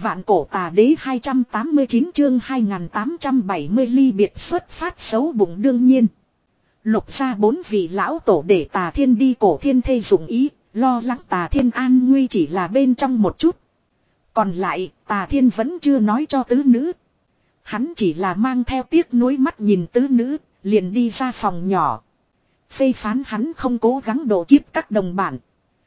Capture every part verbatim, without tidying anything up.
Vạn cổ tà đế hai trăm tám mươi chín chương hai nghìn tám trăm bảy mươi ly biệt xuất phát xấu bụng đương nhiên. Lục ra bốn vị lão tổ để tà thiên đi cổ thiên thê dụng ý, lo lắng tà thiên an nguy chỉ là bên trong một chút. Còn lại, tà thiên vẫn chưa nói cho tứ nữ. Hắn chỉ là mang theo tiếc nuối mắt nhìn tứ nữ, liền đi ra phòng nhỏ. Phê phán hắn không cố gắng độ kiếp các đồng bạn.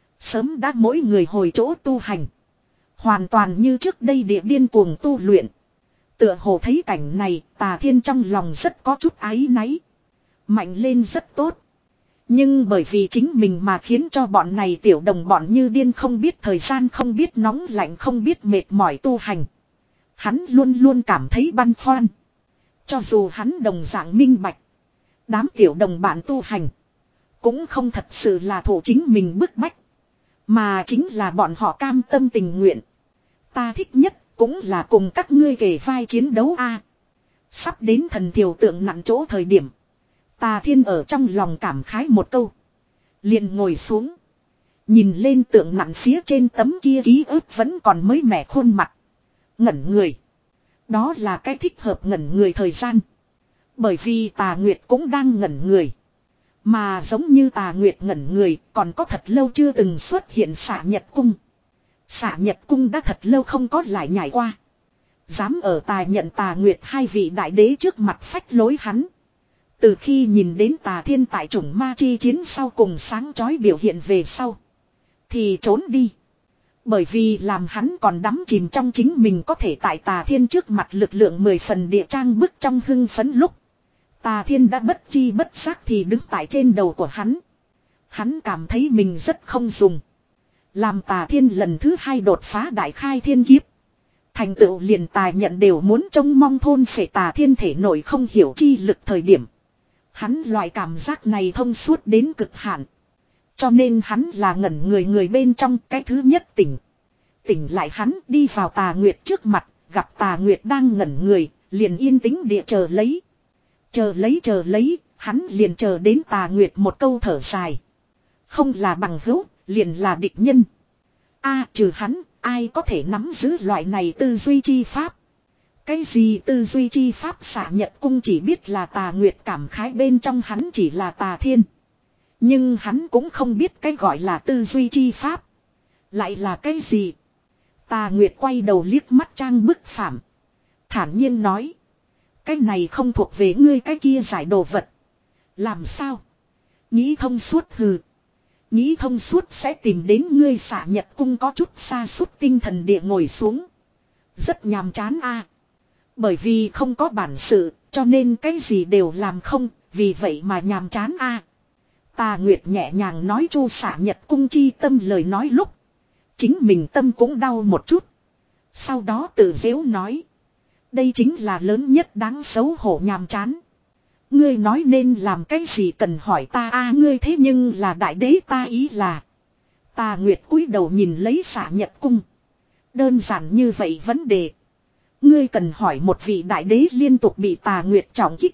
Sớm đã mỗi người hồi chỗ tu hành. Hoàn toàn như trước đây địa điên cuồng tu luyện. Tựa hồ thấy cảnh này, tà thiên trong lòng rất có chút áy náy. Mạnh lên rất tốt. Nhưng bởi vì chính mình mà khiến cho bọn này tiểu đồng bọn như điên không biết thời gian, không biết nóng lạnh, không biết mệt mỏi tu hành. Hắn luôn luôn cảm thấy băn khoăn. Cho dù hắn đồng dạng minh bạch. Đám tiểu đồng bạn tu hành. Cũng không thật sự là thủ chính mình bức bách. Mà chính là bọn họ cam tâm tình nguyện. Ta thích nhất cũng là cùng các ngươi kề vai chiến đấu a. Sắp đến thần thiểu tượng nặng chỗ thời điểm. Tà thiên ở trong lòng cảm khái một câu. Liền ngồi xuống. Nhìn lên tượng nặng phía trên tấm kia ký ức vẫn còn mới mẻ khuôn mặt. Ngẩn người. Đó là cái thích hợp ngẩn người thời gian. Bởi vì tà nguyệt cũng đang ngẩn người. Mà giống như tà nguyệt ngẩn người còn có thật lâu chưa từng xuất hiện xạ nhật cung. Xạ nhật cung đã thật lâu không có lại nhảy qua. Dám ở tà nhận tà nguyệt hai vị đại đế trước mặt phách lối hắn. Từ khi nhìn đến tà thiên tại chủng ma chi chiến sau cùng sáng chói biểu hiện về sau. Thì trốn đi. Bởi vì làm hắn còn đắm chìm trong chính mình có thể tại tà thiên trước mặt lực lượng mười phần địa trang bức trong hưng phấn lúc. Tà thiên đã bất chi bất giác thì đứng tại trên đầu của hắn. Hắn cảm thấy mình rất không dùng. Làm tà thiên lần thứ hai đột phá đại khai thiên kiếp. Thành tựu liền tài nhận đều muốn trông mong thôn phệ tà thiên thể nổi không hiểu chi lực thời điểm. Hắn loại cảm giác này thông suốt đến cực hạn. Cho nên hắn là ngẩn người người bên trong cái thứ nhất tỉnh. Tỉnh lại hắn đi vào tà nguyệt trước mặt, gặp tà nguyệt đang ngẩn người, liền yên tĩnh địa chờ lấy. Chờ lấy chờ lấy, hắn liền chờ đến tà nguyệt một câu thở dài. Không là bằng hữu, liền là địch nhân. A trừ hắn, ai có thể nắm giữ loại này tư duy chi pháp. Cái gì tư duy chi pháp xạ nhật cung chỉ biết là tà nguyệt cảm khái bên trong hắn chỉ là tà thiên. Nhưng hắn cũng không biết cái gọi là tư duy chi pháp. Lại là cái gì? Tà nguyệt quay đầu liếc mắt trang bức phạm. Thản nhiên nói. Cái này không thuộc về ngươi cái kia giải đồ vật. Làm sao? Nghĩ thông suốt hừ. Nghĩ thông suốt sẽ tìm đến ngươi xạ nhật cung có chút xa suốt tinh thần địa ngồi xuống. Rất nhàm chán a. Bởi vì không có bản sự, cho nên cái gì đều làm không, vì vậy mà nhàm chán a. Tà Nguyệt nhẹ nhàng nói chu xạ nhật cung chi tâm lời nói lúc. Chính mình tâm cũng đau một chút. Sau đó tự dễu nói. Đây chính là lớn nhất đáng xấu hổ nhàm chán. Ngươi nói nên làm cái gì cần hỏi ta a ngươi thế nhưng là đại đế ta ý là. Tà Nguyệt cúi đầu nhìn lấy xạ nhật cung. Đơn giản như vậy vấn đề. Ngươi cần hỏi một vị đại đế liên tục bị tà Nguyệt trọng kích.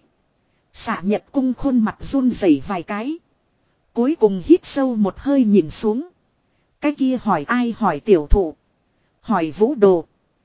Xạ nhật cung khuôn mặt run rẩy vài cái. Cuối cùng hít sâu một hơi nhìn xuống. Cái kia hỏi ai hỏi tiểu thụ. Hỏi vũ đồ.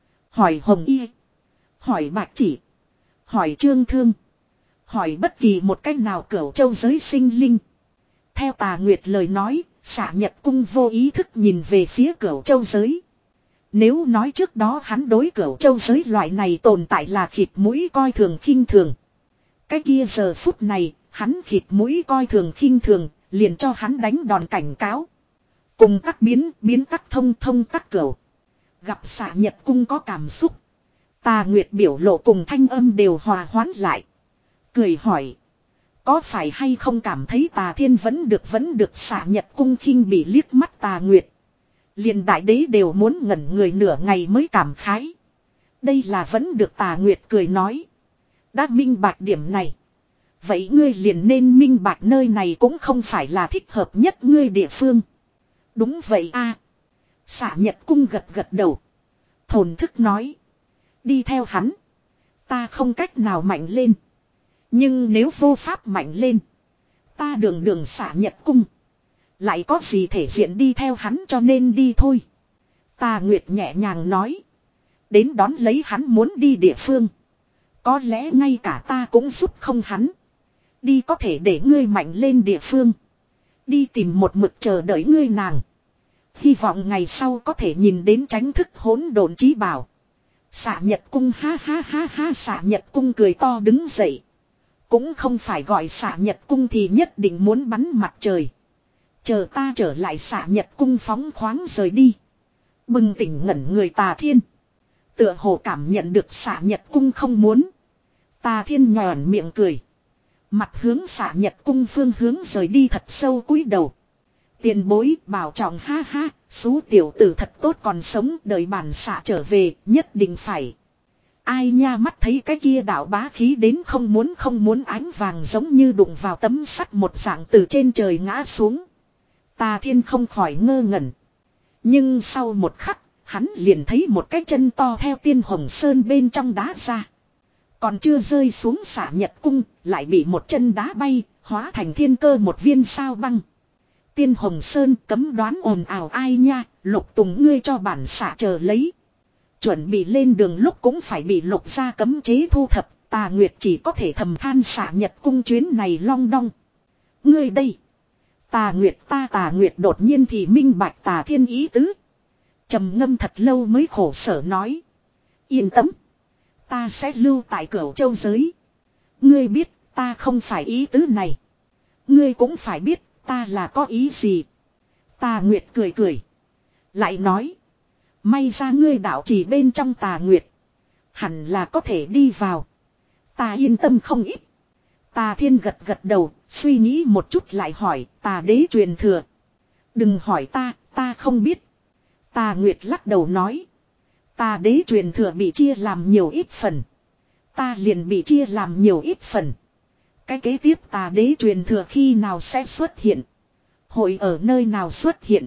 Hỏi hồng y. Hỏi bạch chỉ. Hỏi trương thương. Hỏi bất kỳ một cách nào cửu châu giới sinh linh. Theo tà Nguyệt lời nói, xạ nhật cung vô ý thức nhìn về phía cửu châu giới. Nếu nói trước đó hắn đối cửu châu giới loại này tồn tại là khịt mũi coi thường khinh thường. Cái kia giờ phút này, hắn khịt mũi coi thường khinh thường, liền cho hắn đánh đòn cảnh cáo. Cùng tắc biến, biến tắc thông thông tắc cửu. Gặp xạ nhật cung có cảm xúc. Tà Nguyệt biểu lộ cùng thanh âm đều hòa hoãn lại. Cười hỏi. Có phải hay không cảm thấy tà thiên vẫn được vẫn được xạ nhật cung khinh bị liếc mắt tà Nguyệt. Liền đại đế đều muốn ngẩn người nửa ngày mới cảm khái. Đây là vẫn được tà Nguyệt cười nói. Đã minh bạch điểm này. Vậy ngươi liền nên minh bạch nơi này cũng không phải là thích hợp nhất ngươi địa phương. Đúng vậy a. Xạ nhật cung gật gật đầu. Thổn thức nói. Đi theo hắn. Ta không cách nào mạnh lên. Nhưng nếu vô pháp mạnh lên. Ta đường đường xạ nhật cung. Lại có gì thể diện đi theo hắn cho nên đi thôi. Tà Nguyệt nhẹ nhàng nói. Đến đón lấy hắn muốn đi địa phương. Có lẽ ngay cả ta cũng giúp không hắn. Đi có thể để ngươi mạnh lên địa phương. Đi tìm một mực chờ đợi ngươi nàng. Hy vọng ngày sau có thể nhìn đến tránh thức hỗn độn chí bảo. Xạ Nhật Cung ha ha ha ha, Xạ Nhật Cung cười to đứng dậy. Cũng không phải gọi Xạ Nhật Cung thì nhất định muốn bắn mặt trời. Chờ ta trở lại Xạ Nhật Cung phóng khoáng rời đi. Bừng tỉnh ngẩn người Tà Thiên. Tựa hồ cảm nhận được Xạ Nhật Cung không muốn. Tà Thiên nhòn miệng cười. Mặt hướng Xạ Nhật Cung phương hướng rời đi thật sâu cúi đầu. Tiền bối bảo trọng ha ha, xú tiểu tử thật tốt còn sống, đợi bản xạ trở về, nhất định phải. Ai nha, mắt thấy cái kia đạo bá khí đến không muốn không muốn, ánh vàng giống như đụng vào tấm sắt một dạng từ trên trời ngã xuống. Tà Thiên không khỏi ngơ ngẩn. Nhưng sau một khắc, hắn liền thấy một cái chân to theo Tiên Hồng Sơn bên trong đá ra. Còn chưa rơi xuống Xạ Nhật Cung, lại bị một chân đá bay, hóa thành thiên cơ một viên sao băng. Tiên Hồng Sơn cấm đoán ồn ào ai nha, Lục Tùng ngươi cho bản xạ chờ lấy. Chuẩn bị lên đường lúc cũng phải bị Lục gia cấm chế thu thập, Tà Nguyệt chỉ có thể thầm than Xạ Nhật Cung chuyến này long đong. Ngươi đây. Tà Nguyệt ta Tà Nguyệt đột nhiên thì minh bạch Tà Thiên ý tứ. Trầm ngâm thật lâu mới khổ sở nói. Yên tâm. Ta sẽ lưu tại Cửu Châu giới. Ngươi biết ta không phải ý tứ này. Ngươi cũng phải biết ta là có ý gì. Tà Nguyệt cười cười. Lại nói. May ra ngươi đạo chỉ bên trong Tà Nguyệt. Hẳn là có thể đi vào. Ta yên tâm không ít. Tà Thiên gật gật đầu. Suy nghĩ một chút lại hỏi. Tà đế truyền thừa. Đừng hỏi ta. Ta không biết. Tà Nguyệt lắc đầu nói. Tà đế truyền thừa bị chia làm nhiều ít phần. Ta liền bị chia làm nhiều ít phần. Cái kế tiếp tà đế truyền thừa khi nào sẽ xuất hiện. Hội ở nơi nào xuất hiện.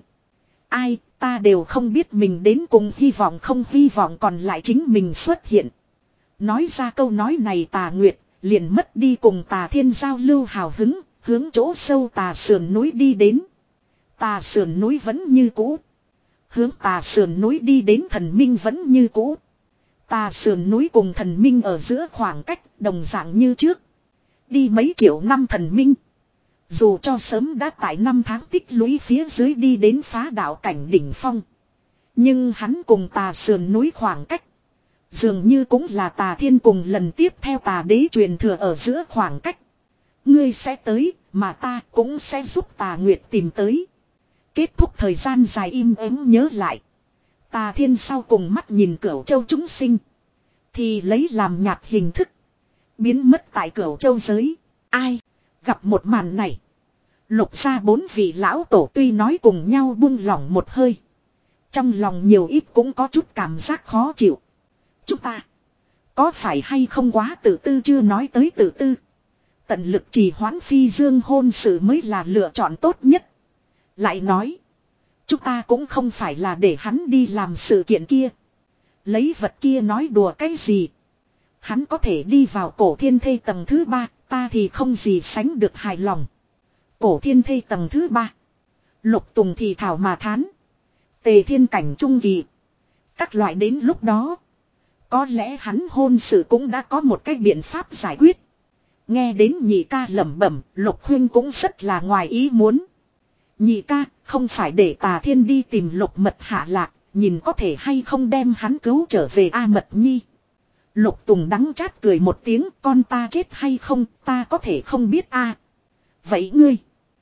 Ai ta đều không biết, mình đến cùng hy vọng không hy vọng còn lại chính mình xuất hiện. Nói ra câu nói này Tà Nguyệt liền mất đi cùng Tà Thiên giao lưu hào hứng. Hướng chỗ sâu Tà sườn núi đi đến. Tà sườn núi vẫn như cũ. Hướng Tà sườn núi đi đến thần minh vẫn như cũ. Tà sườn núi cùng thần minh ở giữa khoảng cách đồng dạng như trước. Đi mấy triệu năm thần minh. Dù cho sớm đã tại năm tháng tích lũy phía dưới đi đến phá đạo cảnh đỉnh phong. Nhưng hắn cùng Tà sườn núi khoảng cách. Dường như cũng là Tà Thiên cùng lần tiếp theo Tà đế truyền thừa ở giữa khoảng cách. Ngươi sẽ tới mà ta cũng sẽ giúp Tà Nguyệt tìm tới. Kết thúc thời gian dài im ắng nhớ lại. Tà Thiên sau cùng mắt nhìn Cửu Châu chúng sinh. Thì lấy làm nhạt hình thức. Biến mất tại Cửu Châu giới. Ai gặp một màn này. Lục gia bốn vị lão tổ tuy nói cùng nhau buông lỏng một hơi. Trong lòng nhiều ít cũng có chút cảm giác khó chịu. Chúng ta có phải hay không quá tự tư, chưa nói tới tự tư. Tận lực trì hoãn Phi Dương hôn sự mới là lựa chọn tốt nhất. Lại nói. Chúng ta cũng không phải là để hắn đi làm sự kiện kia. Lấy vật kia nói đùa cái gì. Hắn có thể đi vào cổ thiên thây tầng thứ ba. Ta thì không gì sánh được hài lòng. Cổ thiên thây tầng thứ ba. Lục Tùng thì thảo mà thán. Tề thiên cảnh trung kỳ. Các loại đến lúc đó. Có lẽ hắn hôn sự cũng đã có một cái biện pháp giải quyết. Nghe đến nhị ca lẩm bẩm. Lục huynh cũng rất là ngoài ý muốn. Nhị ca không phải để Tà Thiên đi tìm Lục Mật hạ lạc. Nhìn có thể hay không đem hắn cứu trở về A Mật Nhi. Lục Tùng đắng chát cười một tiếng. Con ta chết hay không ta có thể không biết a. Vậy ngươi.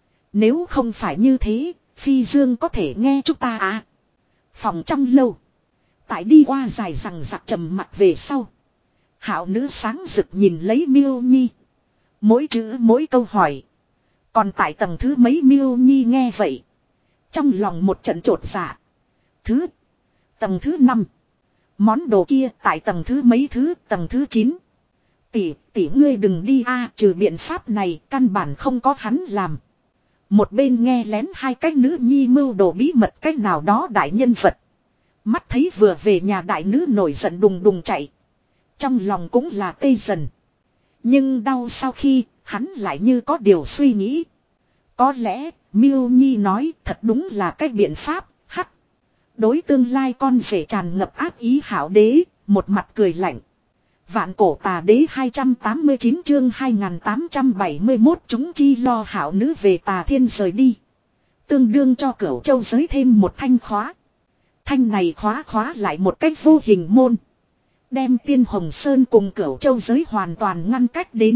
Nếu không phải như thế. Phi Dương có thể nghe chúng ta à. Phòng trong lâu. Tại đi qua dài rằng giặc trầm mặt về sau. Hảo nữ sáng rực nhìn lấy Miêu Nhi. Mỗi chữ mỗi câu hỏi. Còn tại tầng thứ mấy Miêu Nhi nghe vậy. Trong lòng một trận trột dạ. Thứ. Tầng thứ năm. Món đồ kia tại tầng thứ mấy thứ, tầng thứ chín. Tỷ, tỷ ngươi đừng đi a, trừ biện pháp này căn bản không có hắn làm. Một bên nghe lén hai cái nữ nhi mưu đồ bí mật cách nào đó đại nhân vật. Mắt thấy vừa về nhà đại nữ nổi giận đùng đùng chạy. Trong lòng cũng là tê dần. Nhưng đau sau khi hắn lại như có điều suy nghĩ. Có lẽ Miêu Nhi nói thật đúng là cái biện pháp. Hắc. Đối tương lai con rể tràn ngập ác ý hảo đế, một mặt cười lạnh. Vạn cổ tà đế hai trăm tám mươi chín chương hai nghìn tám trăm bảy mươi mốt chúng chi lo hảo nữ về tà thiên rời đi. Tương đương cho Cửu Châu giới thêm một thanh khóa. Thanh này khóa khóa lại một cách vô hình môn. Đem Tiên Hồng Sơn cùng Cửu Châu giới hoàn toàn ngăn cách đến.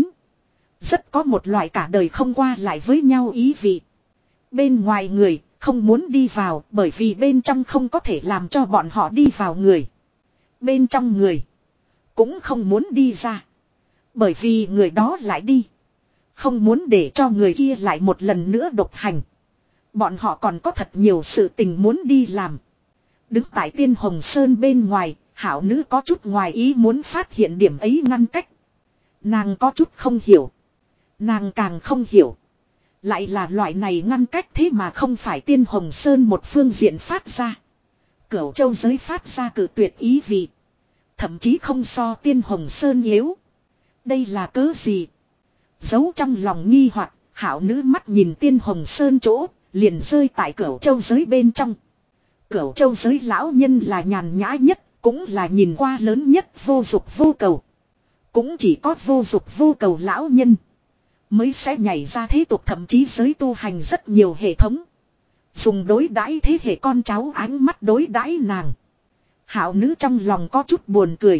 Rất có một loại cả đời không qua lại với nhau ý vị. Bên ngoài người không muốn đi vào bởi vì bên trong không có thể làm cho bọn họ đi vào người. Bên trong người cũng không muốn đi ra. Bởi vì người đó lại đi. Không muốn để cho người kia lại một lần nữa độc hành. Bọn họ còn có thật nhiều sự tình muốn đi làm. Đứng tại Tiên Hồng Sơn bên ngoài, hảo nữ có chút ngoài ý muốn phát hiện điểm ấy ngăn cách. Nàng có chút không hiểu. Nàng càng không hiểu. Lại là loại này ngăn cách thế mà không phải Tiên Hồng Sơn một phương diện phát ra. Cửu Châu giới phát ra cử tuyệt ý vị. Thậm chí không so Tiên Hồng Sơn yếu. Đây là cớ gì? Giấu trong lòng nghi hoặc, hảo nữ mắt nhìn Tiên Hồng Sơn chỗ, liền rơi tại Cửu Châu giới bên trong. Cửu Châu giới lão nhân là nhàn nhã nhất, cũng là nhìn qua lớn nhất vô dục vô cầu. Cũng chỉ có vô dục vô cầu lão nhân mới sẽ nhảy ra thế tục, thậm chí giới tu hành rất nhiều hệ thống. Dùng đối đãi thế hệ con cháu ánh mắt đối đãi nàng. Hảo nữ trong lòng có chút buồn cười.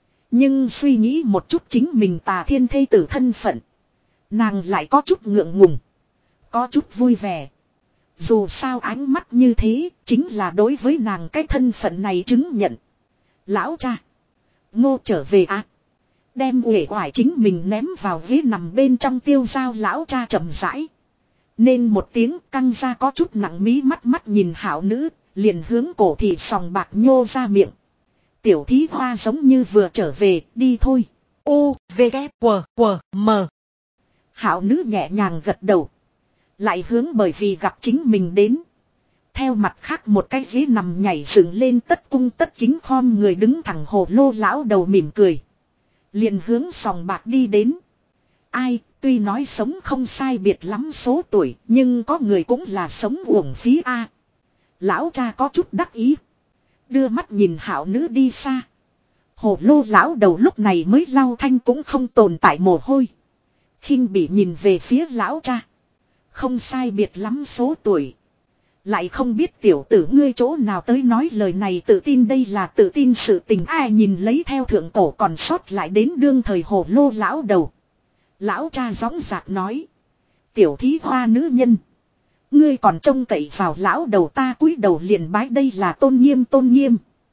Nhưng suy nghĩ một chút chính mình tà thiên thê tử thân phận. Nàng lại có chút ngượng ngùng. Có chút vui vẻ. Dù sao ánh mắt như thế chính là đối với nàng cái thân phận này chứng nhận. Lão cha. Ngô trở về à. Đem uể oải chính mình ném vào ghế nằm bên trong tiêu dao lão cha chậm rãi. Nên một tiếng căng ra có chút nặng mí mắt mắt nhìn hảo nữ. Liền hướng cổ thị sòng bạc nhô ra miệng. Tiểu thí hoa giống như vừa trở về, đi thôi. U, V, K, W, W, M. Hảo nữ nhẹ nhàng gật đầu. Lại hướng bởi vì gặp chính mình đến. Theo mặt khác một cái ghế nằm nhảy dựng lên tất cung tất kính khom người đứng thẳng hồ lô lão đầu mỉm cười. Liền hướng sòng bạc đi đến. Ai, tuy nói sống không sai biệt lắm số tuổi, nhưng có người cũng là sống uổng phí a. Lão cha có chút đắc ý. Đưa mắt nhìn hảo nữ đi xa. Hồ lô lão đầu lúc này mới lau thanh cũng không tồn tại mồ hôi. Khinh bỉ nhìn về phía lão cha. Không sai biệt lắm số tuổi. Lại không biết tiểu tử ngươi chỗ nào tới nói lời này tự tin, đây là tự tin sự tình. Ai nhìn lấy theo thượng cổ còn sót lại đến đương thời hồ lô lão đầu. Lão cha gióng giạc nói. Tiểu thí hoa nữ nhân. Ngươi còn trông cậy vào lão đầu ta cúi đầu liền bái, đây là tôn nghiêm tôn nghiêm.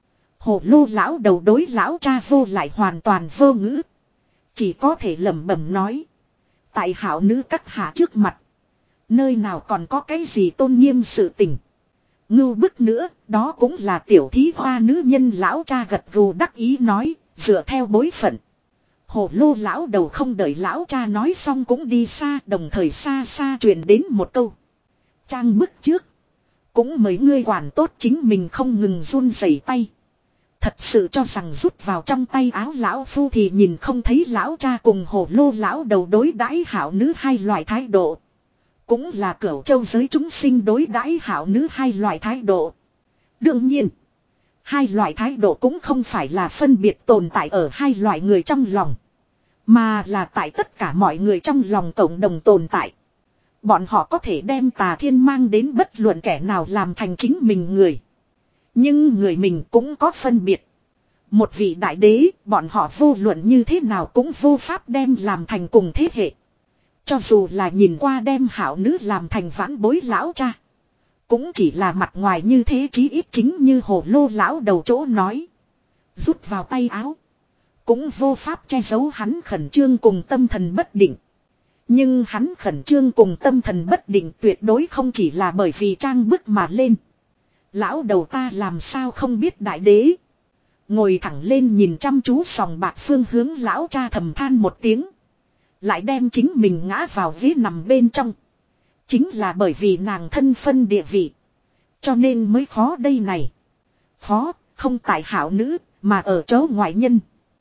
Hồ lô lão đầu đối lão cha vô lại hoàn toàn vô ngữ. Chỉ có thể lẩm bẩm nói. Tại hảo nữ các hạ trước mặt. Nơi nào còn có cái gì tôn nghiêm sự tình. Ngưu bức nữa, đó cũng là tiểu thí hoa nữ nhân. Lão cha gật gù đắc ý nói, dựa theo bối phận. Hồ lô lão đầu không đợi lão cha nói xong cũng đi xa, đồng thời xa xa truyền đến một câu. Trang bức trước. Cũng mấy ngươi quản tốt chính mình không ngừng run rẩy tay. Thật sự cho rằng rút vào trong tay áo lão phu thì nhìn không thấy lão cha cùng hồ lô lão đầu đối đãi hảo nữ hai loại thái độ. Cũng là Cửu Châu giới chúng sinh đối đãi hảo nữ hai loại thái độ. Đương nhiên, hai loại thái độ cũng không phải là phân biệt tồn tại ở hai loại người trong lòng. Mà là tại tất cả mọi người trong lòng cộng đồng tồn tại. Bọn họ có thể đem tà thiên mang đến bất luận kẻ nào làm thành chính mình người. Nhưng người mình cũng có phân biệt. Một vị đại đế, bọn họ vô luận như thế nào cũng vô pháp đem làm thành cùng thế hệ. Cho dù là nhìn qua đem hảo nữ làm thành vãn bối lão cha. Cũng chỉ là mặt ngoài như thế, chí ít chính như hồ lô lão đầu chỗ nói. Rút vào tay áo. Cũng vô pháp che giấu hắn khẩn trương cùng tâm thần bất định. Nhưng hắn khẩn trương cùng tâm thần bất định tuyệt đối không chỉ là bởi vì trang bức mà lên. Lão đầu ta làm sao không biết đại đế. Ngồi thẳng lên nhìn chăm chú sòng bạc phương hướng lão cha thầm than một tiếng. Lại đem chính mình ngã vào ghế nằm bên trong. Chính là bởi vì nàng thân phân địa vị. Cho nên mới khó đây này. Khó, không tại hảo nữ, mà ở chỗ ngoại nhân.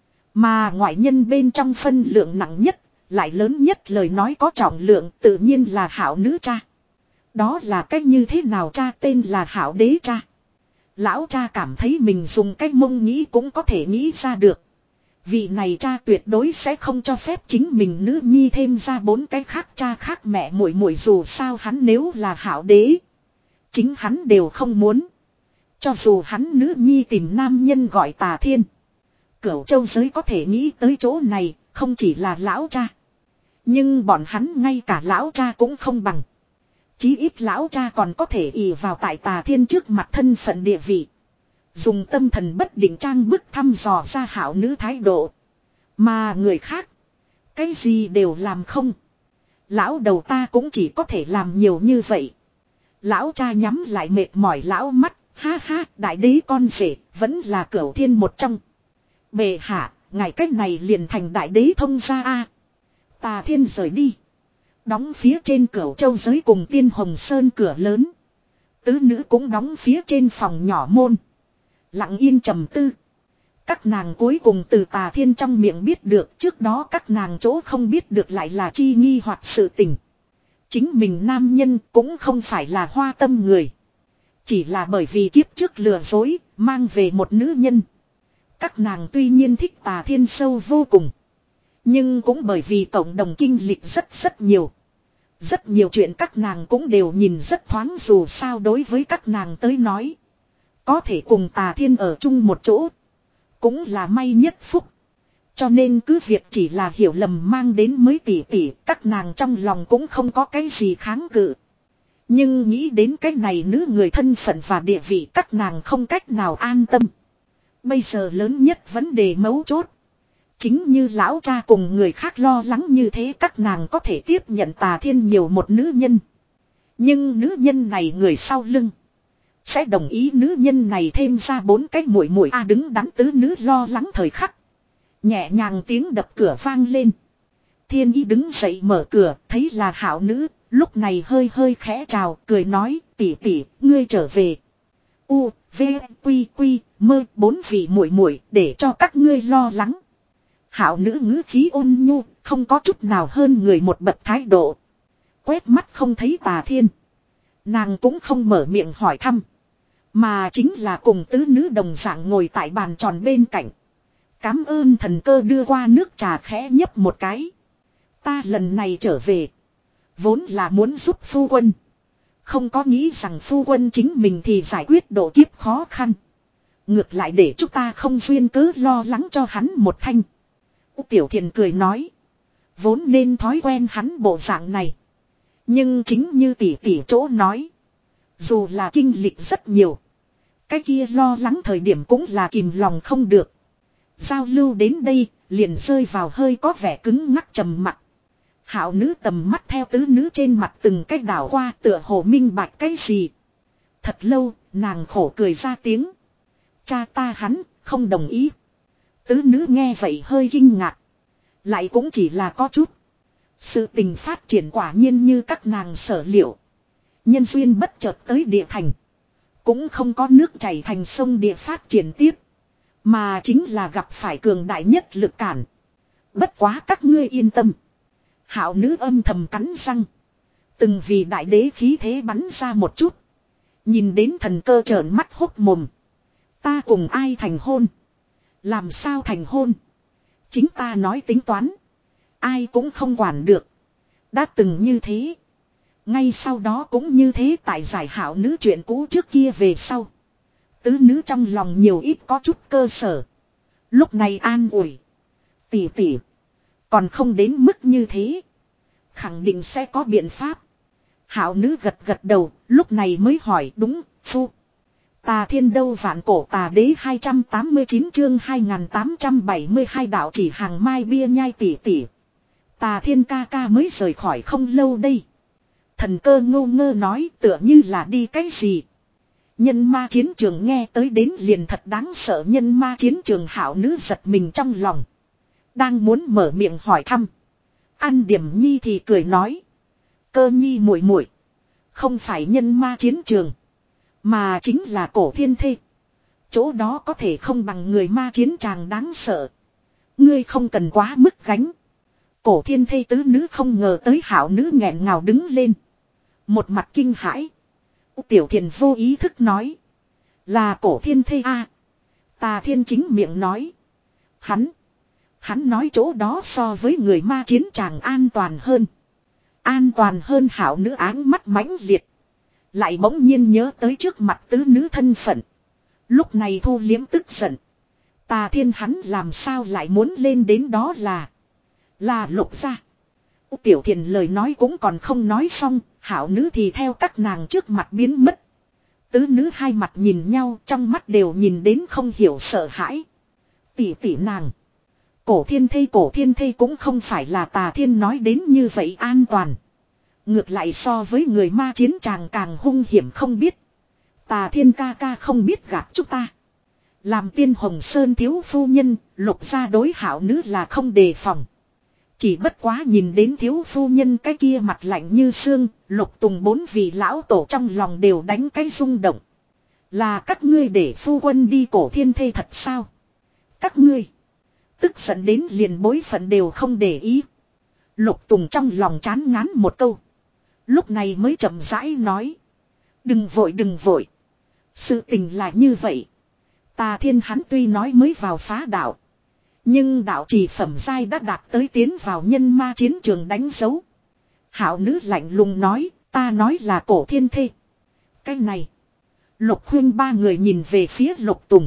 Mà ngoại nhân bên trong phân lượng nặng nhất, lại lớn nhất lời nói có trọng lượng tự nhiên là hảo nữ cha. Đó là cách như thế nào cha, tên là hảo đế cha. Lão cha cảm thấy mình dùng cái mông nghĩ cũng có thể nghĩ ra được. Vị này cha tuyệt đối sẽ không cho phép chính mình nữ nhi thêm ra bốn cái khác cha khác mẹ muội muội, dù sao hắn nếu là hảo đế. Chính hắn đều không muốn. Cho dù hắn nữ nhi tìm nam nhân gọi Tà Thiên. Cửu châu giới có thể nghĩ tới chỗ này, không chỉ là lão cha. Nhưng bọn hắn ngay cả lão cha cũng không bằng. Chí ít lão cha còn có thể ỷ vào tại Tà Thiên trước mặt thân phận địa vị. Dùng tâm thần bất định trang bức thăm dò ra hảo nữ thái độ. Mà người khác, cái gì đều làm không. Lão đầu ta cũng chỉ có thể làm nhiều như vậy. Lão cha nhắm lại mệt mỏi lão mắt. Ha ha, đại đế con rể, vẫn là Cửu Thiên một trong. Bệ hạ, ngài cách này liền thành đại đế thông gia a. Tà Thiên rời đi. Đóng phía trên Cửu châu giới cùng Tiên Hồng Sơn cửa lớn. Tứ nữ cũng đóng phía trên phòng nhỏ môn. Lặng yên trầm tư. Các nàng cuối cùng từ Tà Thiên trong miệng biết được, trước đó các nàng chỗ không biết được lại là chi nghi hoặc sự tình. Chính mình nam nhân cũng không phải là hoa tâm người. Chỉ là bởi vì kiếp trước lừa dối, mang về một nữ nhân. Các nàng tuy nhiên thích Tà Thiên sâu vô cùng. Nhưng cũng bởi vì cộng đồng kinh lịch rất rất nhiều. Rất nhiều chuyện các nàng cũng đều nhìn rất thoáng, dù sao đối với các nàng tới nói. Có thể cùng Tà Thiên ở chung một chỗ. Cũng là may nhất phúc. Cho nên cứ việc chỉ là hiểu lầm mang đến mới tỉ tỉ, các nàng trong lòng cũng không có cái gì kháng cự. Nhưng nghĩ đến cái này nữ người thân phận và địa vị, các nàng không cách nào an tâm. Bây giờ lớn nhất vấn đề mấu chốt. Chính như lão cha cùng người khác lo lắng như thế, các nàng có thể tiếp nhận Tà Thiên nhiều một nữ nhân. Nhưng nữ nhân này người sau lưng sẽ đồng ý nữ nhân này thêm ra bốn cái muội muội a. Đứng đắn tứ nữ lo lắng thời khắc. Nhẹ nhàng tiếng đập cửa vang lên. Thiên Ý đứng dậy mở cửa, thấy là hảo nữ. Lúc này hơi hơi khẽ chào, cười nói, tỷ tỷ, ngươi trở về. U, V, Quy, Quy, mơ, bốn vị muội muội để cho các ngươi lo lắng. Hảo nữ ngữ khí ôn nhu, không có chút nào hơn người một bậc thái độ. Quét mắt không thấy Tà Thiên. Nàng cũng không mở miệng hỏi thăm. Mà chính là cùng tứ nữ đồng dạng ngồi tại bàn tròn bên cạnh. Cám ơn thần cơ đưa qua nước trà khẽ nhấp một cái. Ta lần này trở về. Vốn là muốn giúp phu quân. Không có nghĩ rằng phu quân chính mình thì giải quyết độ kiếp khó khăn. Ngược lại để chúng ta không duyên cớ lo lắng cho hắn một thanh. Tiểu Thiền cười nói. Vốn nên thói quen hắn bộ dạng này. Nhưng chính như tỷ tỷ chỗ nói. Dù là kinh lịch rất nhiều. Cái kia lo lắng thời điểm cũng là kìm lòng không được. Giao lưu đến đây liền rơi vào hơi có vẻ cứng ngắc trầm mặc. Hảo nữ tầm mắt theo tứ nữ trên mặt từng cách đảo qua, tựa hồ minh bạch cái gì. Thật lâu, nàng khổ cười ra tiếng. Cha ta hắn, không đồng ý. Tứ nữ nghe vậy hơi kinh ngạc. Lại cũng chỉ là có chút. Sự tình phát triển quả nhiên như các nàng sở liệu. Nhân duyên bất chợt tới địa thành. Cũng không có nước chảy thành sông địa phát triển tiếp. Mà chính là gặp phải cường đại nhất lực cản. Bất quá các ngươi yên tâm. Hảo nữ âm thầm cắn răng. Từng vì đại đế khí thế bắn ra một chút. Nhìn đến thần cơ trợn mắt hốc mồm. Ta cùng ai thành hôn? Làm sao thành hôn? Chính ta nói tính toán. Ai cũng không quản được. Đã từng như thế. Ngay sau đó cũng như thế, tại giải hảo nữ chuyện cũ trước kia về sau. Tứ nữ trong lòng nhiều ít có chút cơ sở. Lúc này an ủi. Tỷ tỷ. Còn không đến mức như thế. Khẳng định sẽ có biện pháp. Hảo nữ gật gật đầu. Lúc này mới hỏi đúng phu. Tà Thiên đâu vạn cổ tà đế hai trăm tám mươi chín chương hai nghìn tám trăm bảy mươi hai đạo chỉ hàng mai bia nhai tỷ tỷ. Tà Thiên ca ca mới rời khỏi không lâu đây. Thần cơ ngô ngơ nói tựa như là đi cái gì. Nhân ma chiến trường nghe tới đến liền thật đáng sợ. Nhân ma chiến trường hảo nữ giật mình trong lòng. Đang muốn mở miệng hỏi thăm. An Điểm Nhi thì cười nói. Cơ nhi muội muội, không phải nhân ma chiến trường. Mà chính là cổ thiên thê. Chỗ đó có thể không bằng người ma chiến tràng đáng sợ. Ngươi không cần quá mức gánh. Cổ thiên thê tứ nữ không ngờ tới hảo nữ nghẹn ngào đứng lên. Một mặt kinh hãi. Tiểu Thiền vô ý thức nói. Là Cổ Thiên Thê a. Tà Thiên chính miệng nói. Hắn. Hắn nói chỗ đó so với người ma chiến tràng an toàn hơn. An toàn hơn hảo nữ áng mắt mãnh liệt. Lại bỗng nhiên nhớ tới trước mặt tứ nữ thân phận. Lúc này thu liếm tức giận. Tà Thiên hắn làm sao lại muốn lên đến đó là. Là Lục gia. Tiểu Thiền lời nói cũng còn không nói xong. Hảo nữ thì theo các nàng trước mặt biến mất. Tứ nữ hai mặt nhìn nhau, trong mắt đều nhìn đến không hiểu sợ hãi. Tỷ tỷ nàng. Cổ Thiên Thê Cổ Thiên Thê cũng không phải là Tà Thiên nói đến như vậy an toàn. Ngược lại so với người ma chiến tràng càng hung hiểm không biết. Tà Thiên ca ca không biết gạt chúng ta. Làm Tiên Hồng Sơn thiếu phu nhân, Lục gia đối hảo nữ là không đề phòng. Chỉ bất quá nhìn đến thiếu phu nhân cái kia mặt lạnh như xương, Lục Tùng bốn vị lão tổ trong lòng đều đánh cái rung động. Là các ngươi để phu quân đi Cổ Thiên Thê thật sao? Các ngươi. Tức giận đến liền bối phận đều không để ý. Lục Tùng trong lòng chán ngán một câu. Lúc này mới chậm rãi nói. Đừng vội đừng vội. Sự tình là như vậy. Tà Thiên hắn tuy nói mới vào phá đạo. Nhưng đạo trì phẩm giai đã đạt tới tiến vào nhân ma chiến trường đánh dấu. Hảo nữ lạnh lùng nói. Ta nói là Cổ Thiên Thê. Cái này. Lục huynh ba người nhìn về phía Lục Tùng.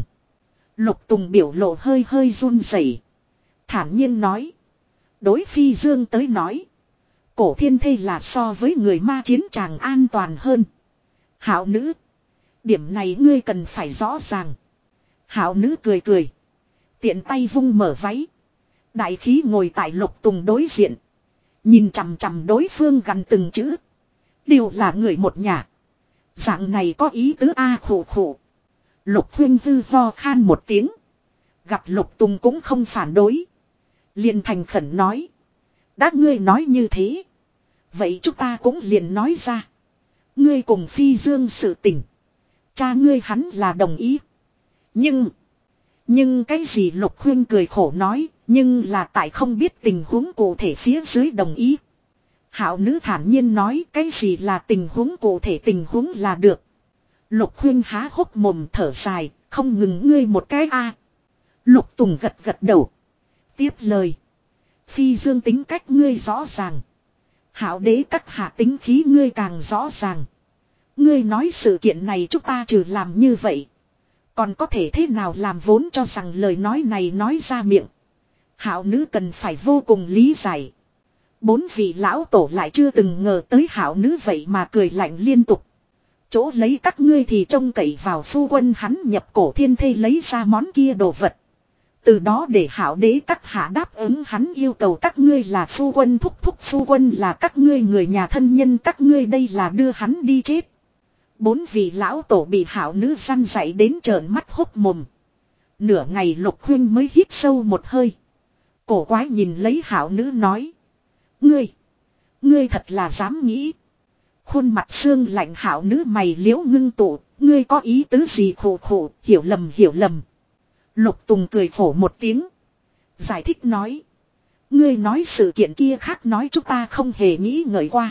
Lục Tùng biểu lộ hơi hơi run rẩy, thản nhiên nói. Đối Phi Dương tới nói. Cổ Thiên Thê là so với người ma chiến tràng an toàn hơn. Hảo nữ. Điểm này ngươi cần phải rõ ràng. Hảo nữ cười cười. Tiện tay vung mở váy. Đại khí ngồi tại Lục Tùng đối diện. Nhìn chằm chằm đối phương gần từng chữ. Đều là người một nhà. Dạng này có ý tứ a à khổ khổ. Lục huynh hư ho khan một tiếng. Gặp Lục Tùng cũng không phản đối. Liền thành khẩn nói. Đã ngươi nói như thế. Vậy chúng ta cũng liền nói ra. Ngươi cùng Phi Dương sự tình. Cha ngươi hắn là đồng ý. Nhưng. Nhưng cái gì Lục huynh cười khổ nói. Nhưng là tại không biết tình huống cụ thể phía dưới đồng ý. Hảo nữ thản nhiên nói. Cái gì là tình huống cụ thể tình huống là được. Lục huynh há hốc mồm thở dài. Không ngừng ngươi một cái a. Lục Tùng gật gật đầu. Tiếp lời. Phi Dương tính cách ngươi rõ ràng. Hảo đế các hạ tính khí ngươi càng rõ ràng. Ngươi nói sự kiện này chúng ta trừ làm như vậy. Còn có thể thế nào làm vốn cho rằng lời nói này nói ra miệng. Hảo nữ cần phải vô cùng lý giải. Bốn vị lão tổ lại chưa từng ngờ tới hảo nữ vậy mà cười lạnh liên tục. Chỗ lấy các ngươi thì trông cậy vào phu quân hắn nhập Cổ Thiên Thê lấy ra món kia đồ vật. Từ đó để hảo đế các hạ đáp ứng hắn yêu cầu các ngươi là phu quân thúc thúc phu quân là các ngươi người nhà thân nhân các ngươi đây là đưa hắn đi chết. Bốn vị lão tổ bị hảo nữ săn dạy đến trợn mắt hốc mồm. Nửa ngày Lục huynh mới hít sâu một hơi. Cổ quái nhìn lấy hảo nữ nói. Ngươi, ngươi thật là dám nghĩ. Khuôn mặt xương lạnh hảo nữ mày liễu ngưng tụ, ngươi có ý tứ gì khổ khổ, hiểu lầm hiểu lầm. Lục Tùng cười khổ một tiếng. Giải thích nói. Ngươi nói sự kiện kia khác nói chúng ta không hề nghĩ ngợi qua.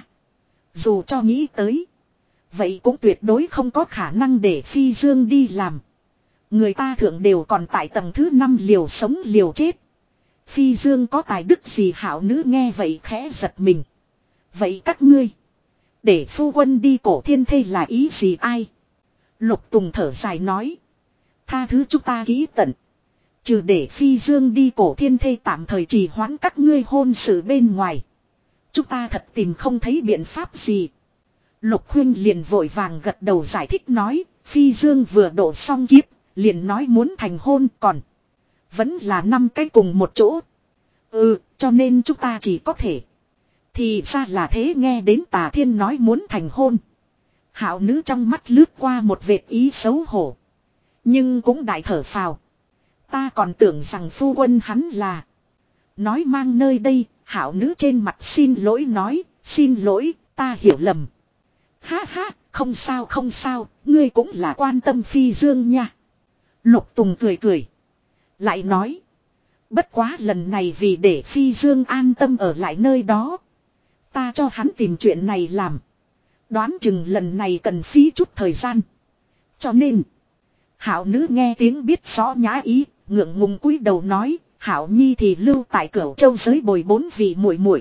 Dù cho nghĩ tới. Vậy cũng tuyệt đối không có khả năng để Phi Dương đi làm. Người ta thượng đều còn tại tầng thứ năm liều sống liều chết. Phi Dương có tài đức gì hảo nữ nghe vậy khẽ giật mình. Vậy các ngươi. Để phu quân đi Cổ Thiên Thê là ý gì ai? Lục Tùng thở dài nói. Tha thứ chúng ta kỹ tận. Trừ để Phi Dương đi Cổ Thiên Thê tạm thời trì hoãn các ngươi hôn sự bên ngoài. Chúng ta thật tìm không thấy biện pháp gì. Lục huynh liền vội vàng gật đầu giải thích nói. Phi Dương vừa độ xong kiếp. Liền nói muốn thành hôn còn. Vẫn là năm cái cùng một chỗ. Ừ cho nên chúng ta chỉ có thể. Thì ra là thế nghe đến Tà Thiên nói muốn thành hôn. Hạo nữ trong mắt lướt qua một vệt ý xấu hổ. Nhưng cũng đại thở phào. Ta còn tưởng rằng phu quân hắn là. Nói mang nơi đây, hảo nữ trên mặt xin lỗi nói, xin lỗi, ta hiểu lầm. Ha ha, không sao không sao, ngươi cũng là quan tâm Phi Dương nha. Lục Tùng cười cười. Lại nói. Bất quá lần này vì để Phi Dương an tâm ở lại nơi đó. Ta cho hắn tìm chuyện này làm. Đoán chừng lần này cần phí chút thời gian. Cho nên. Hảo nữ nghe tiếng biết rõ nhã ý, ngượng ngùng cúi đầu nói, Hảo nhi thì lưu tại Cửu Châu giới bồi bốn vị muội muội.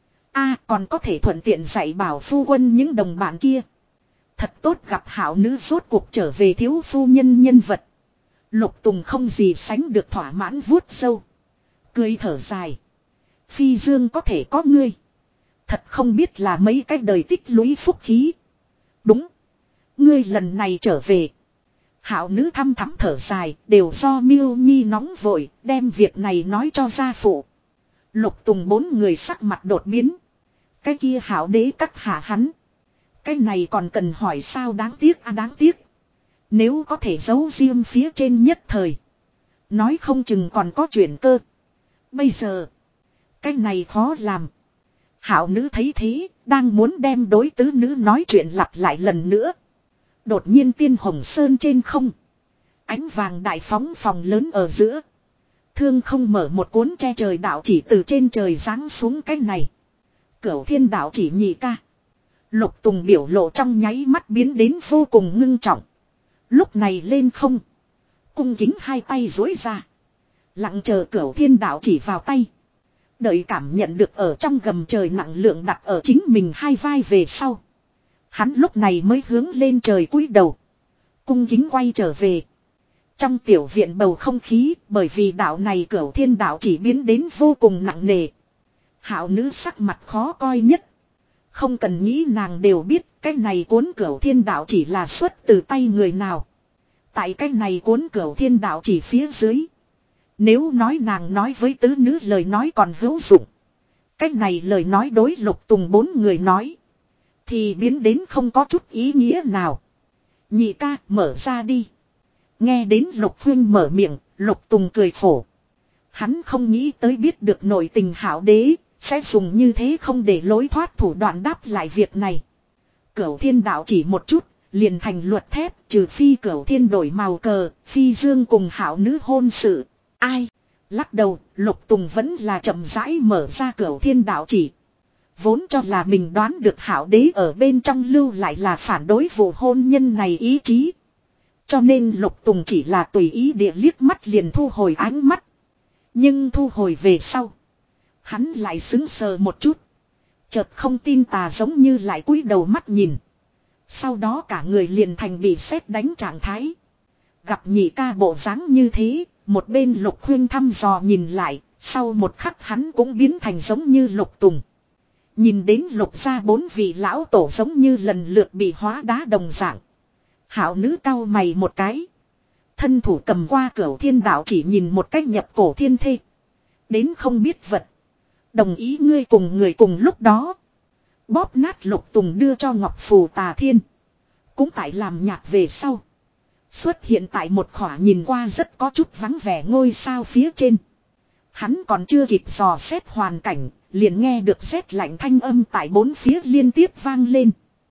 A còn có thể thuận tiện dạy bảo phu quân những đồng bạn kia. Thật tốt gặp Hảo nữ rốt cuộc trở về thiếu phu nhân nhân vật. Lục Tùng không gì sánh được thỏa mãn vuốt râu. Cười thở dài. Phi dương có thể có ngươi. Thật không biết là mấy cái đời tích lũy phúc khí. Đúng. Ngươi lần này trở về. Hảo nữ thăm thắm thở dài, đều do Miêu Nhi nóng vội, đem việc này nói cho gia phụ. Lục Tùng bốn người sắc mặt đột biến. Cái kia Hảo đế cắt hạ hắn. Cái này còn cần hỏi sao đáng tiếc à đáng tiếc. Nếu có thể giấu riêng phía trên nhất thời. Nói không chừng còn có chuyện cơ. Bây giờ. Cái này khó làm. Hảo nữ thấy thế, đang muốn đem đối tứ nữ nói chuyện lặp lại lần nữa. Đột nhiên tiên hồng sơn trên không. Ánh vàng đại phóng phòng lớn ở giữa. Thương không mở một cuốn che trời đạo chỉ từ trên trời giáng xuống cái này. Cửu thiên đạo chỉ nhị ca. Lục Tùng biểu lộ trong nháy mắt biến đến vô cùng ngưng trọng. Lúc này lên không. Cung kính hai tay duỗi ra. Lặng chờ cửu thiên đạo chỉ vào tay. Đợi cảm nhận được ở trong gầm trời nặng lượng đặt ở chính mình hai vai về sau. Hắn lúc này mới hướng lên trời cúi đầu. Cung kính quay trở về. Trong tiểu viện bầu không khí bởi vì đạo này cửu thiên đạo chỉ biến đến vô cùng nặng nề. Hảo nữ sắc mặt khó coi nhất. Không cần nghĩ nàng đều biết cái này cuốn cửu thiên đạo chỉ là xuất từ tay người nào. Tại cái này cuốn cửu thiên đạo chỉ phía dưới. Nếu nói nàng nói với tứ nữ lời nói còn hữu dụng. Cái này lời nói đối Lục Tùng bốn người nói. Thì biến đến không có chút ý nghĩa nào. Nhị ca mở ra đi. Nghe đến Lục Huynh mở miệng, Lục Tùng cười khổ. Hắn không nghĩ tới biết được nội tình Hảo đế, sẽ dùng như thế không để lối thoát thủ đoạn đáp lại việc này. Cửu thiên đạo chỉ một chút, liền thành luật thép, trừ phi cửu thiên đổi màu cờ, phi dương cùng Hảo nữ hôn sự. Ai? Lắc đầu, Lục Tùng vẫn là chậm rãi mở ra cửu thiên đạo chỉ. Vốn cho là mình đoán được Hảo đế ở bên trong lưu lại là phản đối vụ hôn nhân này ý chí. Cho nên Lục Tùng chỉ là tùy ý địa liếc mắt liền thu hồi ánh mắt. Nhưng thu hồi về sau. Hắn lại sững sờ một chút. Chợt không tin tà giống như lại cúi đầu mắt nhìn. Sau đó cả người liền thành bị sét đánh trạng thái. Gặp nhị ca bộ dáng như thế, một bên Lục Huynh thăm dò nhìn lại, sau một khắc hắn cũng biến thành giống như Lục Tùng. Nhìn đến Lục gia bốn vị lão tổ giống như lần lượt bị hóa đá đồng dạng. Hảo nữ cau mày một cái. Thân thủ cầm qua cửu thiên đạo chỉ nhìn một cách nhập cổ thiên thê. Đến không biết vật. Đồng ý ngươi cùng người cùng lúc đó. Bóp nát Lục Tùng đưa cho Ngọc Phù Tà Thiên. Cũng tại làm nhạc về sau. Xuất hiện tại một khỏa nhìn qua rất có chút vắng vẻ ngôi sao phía trên. Hắn còn chưa kịp dò xét hoàn cảnh. Liền nghe được sét lạnh thanh âm tại bốn phía liên tiếp vang lên.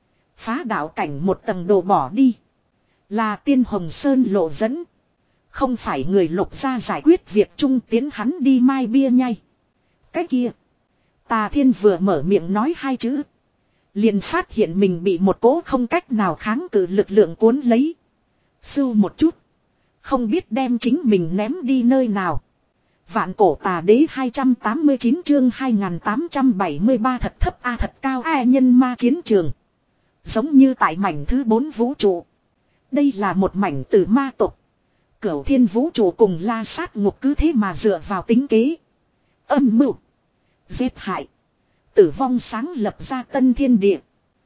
Phá đạo cảnh một tầng đồ bỏ đi. Là Tiên Hồng Sơn lộ dẫn. Không phải người Lục gia giải quyết việc chung tiến hắn đi mai bia nhai. Cái kia. Tà Thiên vừa mở miệng nói hai chữ. Liền phát hiện mình bị một cỗ không cách nào kháng cự lực lượng cuốn lấy. Sưu một chút. Không biết đem chính mình ném đi nơi nào. Vạn cổ tà đế hai trăm tám mươi chín chương hai nghìn tám trăm bảy mươi ba thật thấp a thật cao a nhân ma chiến trường. Giống như tại mảnh thứ bốn vũ trụ. Đây là một mảnh từ ma tộc. Cửu thiên vũ trụ cùng la sát ngục cứ thế mà dựa vào tính kế. Âm mưu. Giết hại. Tử vong sáng lập ra tân thiên địa.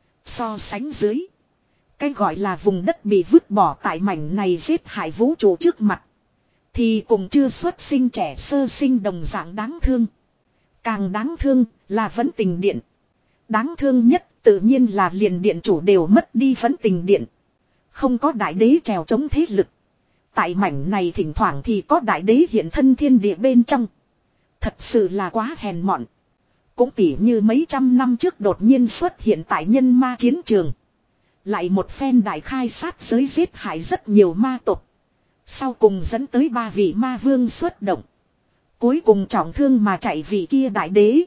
So sánh dưới. Cái gọi là vùng đất bị vứt bỏ tại mảnh này giết hại vũ trụ trước mặt. Thì cùng chưa xuất sinh trẻ sơ sinh đồng dạng đáng thương. Càng đáng thương là vẫn tình điện. Đáng thương nhất tự nhiên là liền điện chủ đều mất đi vẫn tình điện. Không có đại đế trèo chống thế lực. Tại mảnh này thỉnh thoảng thì có đại đế hiện thân thiên địa bên trong. Thật sự là quá hèn mọn. Cũng tỉ như mấy trăm năm trước đột nhiên xuất hiện tại nhân ma chiến trường. Lại một phen đại khai sát giới giết hại rất nhiều ma tộc. Sau cùng dẫn tới ba vị ma vương xuất động. Cuối cùng trọng thương mà chạy vị kia đại đế.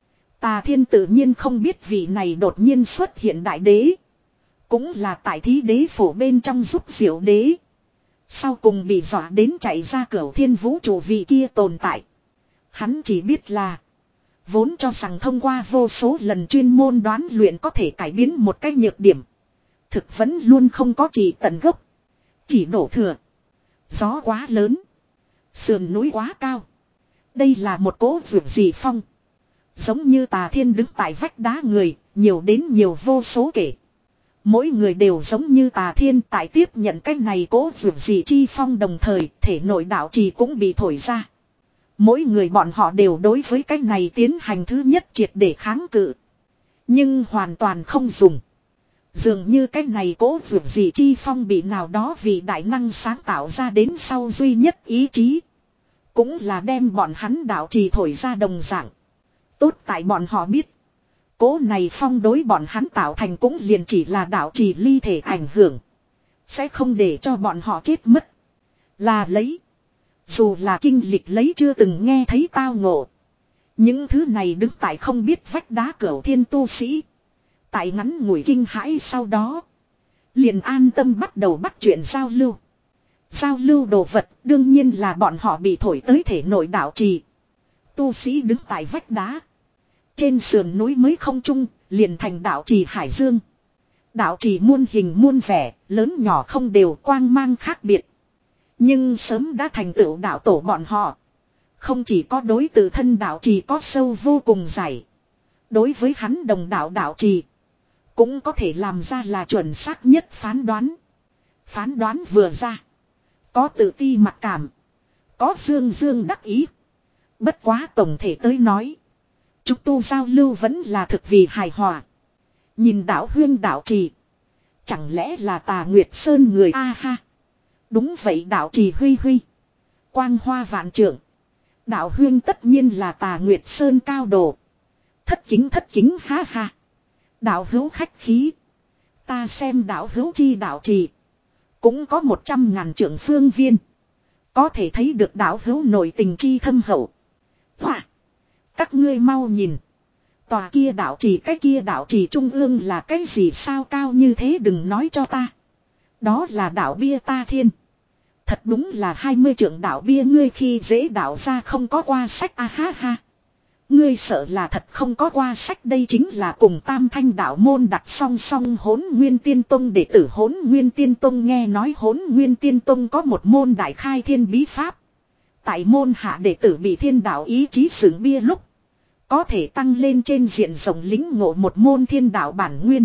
Tà Thiên tự nhiên không biết vị này đột nhiên xuất hiện đại đế. Cũng là tại thí đế phổ bên trong giúp diệu đế. Sau cùng bị dọa đến chạy ra Cửu Thiên vũ trụ vị kia tồn tại. Hắn chỉ biết là. Vốn cho rằng thông qua vô số lần chuyên môn đoán luyện có thể cải biến một cái nhược điểm. Thực vẫn luôn không có chỉ tận gốc. Chỉ đổ thừa. Gió quá lớn. Sườn núi quá cao. Đây là một cỗ vượt dị phong. Giống như Tà Thiên đứng tại vách đá người, nhiều đến nhiều vô số kể. Mỗi người đều giống như Tà Thiên tại tiếp nhận cái này cỗ vượt dị chi phong, đồng thời thể nội đạo trì cũng bị thổi ra. Mỗi người bọn họ đều đối với cái này tiến hành thứ nhất triệt để kháng cự. Nhưng hoàn toàn không dùng. Dường như cái này cố vượt dị chi phong bị nào đó vì đại năng sáng tạo ra đến sau duy nhất ý chí. Cũng là đem bọn hắn đạo trì thổi ra đồng dạng. Tốt tại bọn họ biết. Cố này phong đối bọn hắn tạo thành cũng liền chỉ là đạo trì ly thể ảnh hưởng. Sẽ không để cho bọn họ chết mất. Là lấy. Dù là kinh lịch lấy chưa từng nghe thấy tao ngộ. Những thứ này đứng tại không biết vách đá Cửu Thiên tu sĩ. Tại ngắn ngủi kinh hãi sau đó. Liền an tâm bắt đầu bắt chuyện giao lưu. Giao lưu đồ vật đương nhiên là bọn họ bị thổi tới thể nội đạo trì. Tu sĩ đứng tại vách đá. Trên sườn núi mới không trung, liền thành đạo trì hải dương. Đạo trì muôn hình muôn vẻ, lớn nhỏ không đều, quang mang khác biệt. Nhưng sớm đã thành tựu đạo tổ bọn họ. Không chỉ có đối tự thân đạo trì có sâu vô cùng giải. Đối với hắn đồng đạo đạo trì. Cũng có thể làm ra là chuẩn xác nhất phán đoán. Phán đoán vừa ra. Có tự ti mặc cảm. Có dương dương đắc ý. Bất quá tổng thể tới nói. Chúng tu giao lưu vẫn là thực vì hài hòa. Nhìn đạo huyên đạo trì. Chẳng lẽ là Tà Nguyệt Sơn người a ha. Đúng vậy đạo trì huy huy. Quang hoa vạn trượng. Đạo huyên tất nhiên là Tà Nguyệt Sơn cao đồ. Thất kính thất kính ha ha. Đạo hữu khách khí. Ta xem đạo hữu chi đạo trì. Cũng có một trăm ngàn trượng phương viên. Có thể thấy được đạo hữu nội tình chi thâm hậu. Hoa. Các ngươi mau nhìn. Tòa kia đạo trì cái kia đạo trì trung ương là cái gì sao cao như thế đừng nói cho ta. Đó là đạo bia Ta Thiên. Thật đúng là hai mươi trượng đạo bia ngươi khi dễ đạo ra không có qua sách a ha ha. Ngươi sợ là thật không có qua sách đây chính là cùng Tam Thanh đạo môn đặt song song Hỗn Nguyên Tiên Tông đệ tử Hỗn Nguyên Tiên Tông nghe nói Hỗn Nguyên Tiên Tông có một môn đại khai thiên bí pháp. Tại môn hạ đệ tử bị thiên đạo ý chí xưởng bia lúc. Có thể tăng lên trên diện rộng lính ngộ một môn thiên đạo bản nguyên.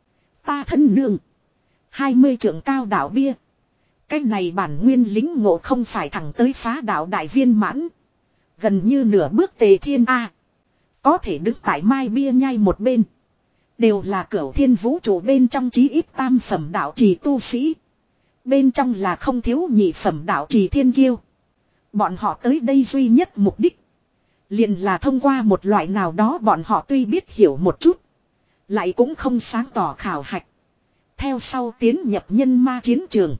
Ta thân nương. hai mươi trượng cao đạo bia. Cái này bản nguyên lính ngộ không phải thẳng tới phá đạo đại viên mãn. Gần như nửa bước tề thiên A. Có thể đứng tại mai bia nhai một bên. Đều là Cửu Thiên vũ trụ bên trong chí ít tam phẩm đạo trì tu sĩ. Bên trong là không thiếu nhị phẩm đạo trì thiên kiêu. Bọn họ tới đây duy nhất mục đích. Liền là thông qua một loại nào đó bọn họ tuy biết hiểu một chút. Lại cũng không sáng tỏ khảo hạch. Theo sau tiến nhập nhân ma chiến trường.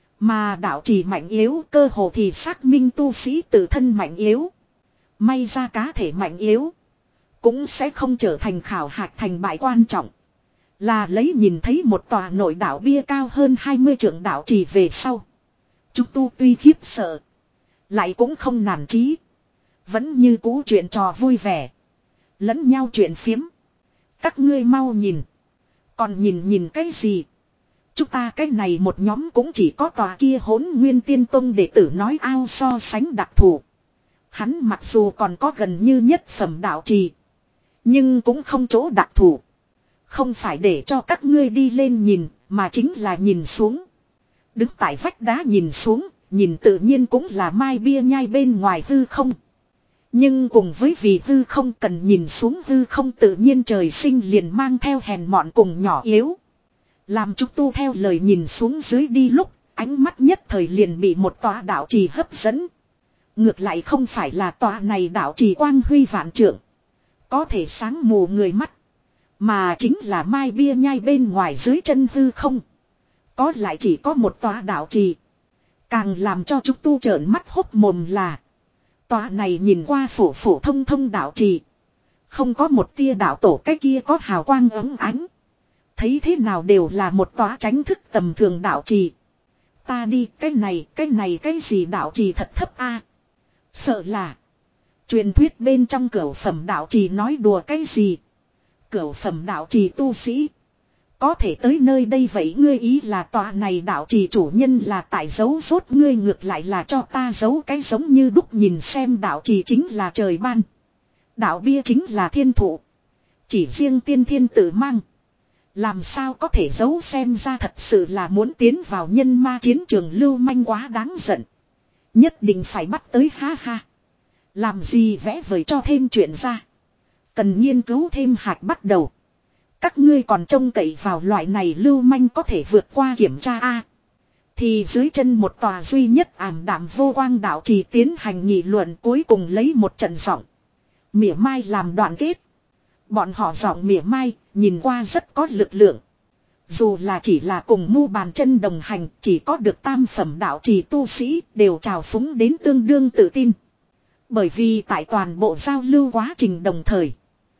Mà đạo trì mạnh yếu cơ hồ thì xác minh tu sĩ tự thân mạnh yếu. May ra cá thể mạnh yếu. Cũng sẽ không trở thành khảo hạch thành bại quan trọng. Là lấy nhìn thấy một tòa nội đạo bia cao hơn hai mươi trượng đạo trì về sau. Chúng tu tuy khiếp sợ. Lại cũng không nản chí. Vẫn như cũ chuyện trò vui vẻ. Lẫn nhau chuyện phiếm. Các ngươi mau nhìn. Còn nhìn nhìn cái gì? Chúng ta cái này một nhóm cũng chỉ có tòa kia Hỗn Nguyên Tiên Tông đệ tử nói ao so sánh đặc thù. Hắn mặc dù còn có gần như nhất phẩm đạo trì. Nhưng cũng không chỗ đặc thù. Không phải để cho các ngươi đi lên nhìn, mà chính là nhìn xuống. Đứng tại vách đá nhìn xuống, nhìn tự nhiên cũng là mai bia nhai bên ngoài hư không. Nhưng cùng với vì hư không cần nhìn xuống hư không tự nhiên trời sinh liền mang theo hèn mọn cùng nhỏ yếu. Làm chúng tu theo lời nhìn xuống dưới đi lúc, ánh mắt nhất thời liền bị một tòa đạo trì hấp dẫn. Ngược lại không phải là tòa này đạo trì quang huy vạn trượng. Có thể sáng mù người mắt. Mà chính là mai bia nhai bên ngoài dưới chân hư không. Có lại chỉ có một tòa đạo trì. Càng làm cho chúng tu trợn mắt hốc mồm là. Tòa này nhìn qua phổ phổ thông thông đạo trì. Không có một tia đạo tổ cái kia có hào quang ấm ánh. Thấy thế nào đều là một tòa tránh thức tầm thường đạo trì. Ta đi, cái này, cái này cái gì đạo trì thật thấp a. Sợ là. Truyền thuyết bên trong cửu phẩm đạo trì nói đùa cái gì. Cửu phẩm đạo trì tu sĩ. Có thể tới nơi đây vậy ngươi ý là tòa này đạo trì chủ nhân là tại giấu rốt ngươi ngược lại là cho ta giấu cái giống như đúc nhìn xem đạo trì chính là trời ban. Đạo bia chính là thiên thụ. Chỉ riêng tiên thiên tự mang. Làm sao có thể giấu xem ra thật sự là muốn tiến vào nhân ma chiến trường lưu manh quá đáng giận. Nhất định phải bắt tới ha ha. Làm gì vẽ vời cho thêm chuyện ra. Cần nghiên cứu thêm hạt bắt đầu. Các ngươi còn trông cậy vào loại này lưu manh có thể vượt qua kiểm tra a. Thì dưới chân một tòa duy nhất ảm đạm vô quang đạo trì tiến hành nghị luận cuối cùng lấy một trận giọng. Mỉa mai làm đoạn kết. Bọn họ giọng mỉa mai, nhìn qua rất có lực lượng. Dù là chỉ là cùng mu bàn chân đồng hành, chỉ có được tam phẩm đạo trì tu sĩ, đều trào phúng đến tương đương tự tin. Bởi vì tại toàn bộ giao lưu quá trình đồng thời,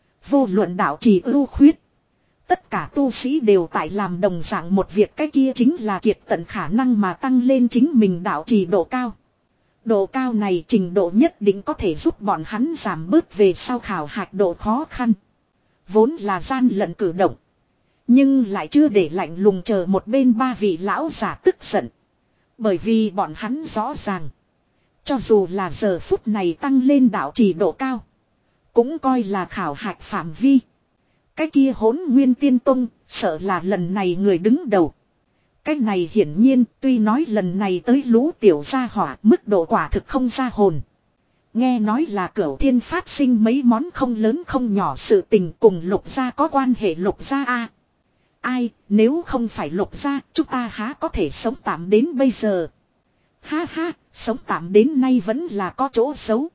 vô luận đạo trì ưu khuyết, tất cả tu sĩ đều tại làm đồng dạng một việc, cái kia chính là kiệt tận khả năng mà tăng lên chính mình đạo trì độ cao. Độ cao này trình độ nhất định có thể giúp bọn hắn giảm bớt về sau khảo hạch độ khó khăn. Vốn là gian lận cử động. Nhưng lại chưa để lạnh lùng chờ một bên ba vị lão giả tức giận. Bởi vì bọn hắn rõ ràng. Cho dù là giờ phút này tăng lên đạo trì độ cao. Cũng coi là khảo hạch phạm vi. Cái kia Hỗn Nguyên Tiên Tông sợ là lần này người đứng đầu. Cái này hiển nhiên tuy nói lần này tới lũ tiểu gia hỏa mức độ quả thực không ra hồn. Nghe nói là Cửu Thiên phát sinh mấy món không lớn không nhỏ sự tình cùng Lục gia có quan hệ Lục gia a. Ai, nếu không phải Lục gia, chúng ta há có thể sống tạm đến bây giờ. Ha ha, sống tạm đến nay vẫn là có chỗ xấu.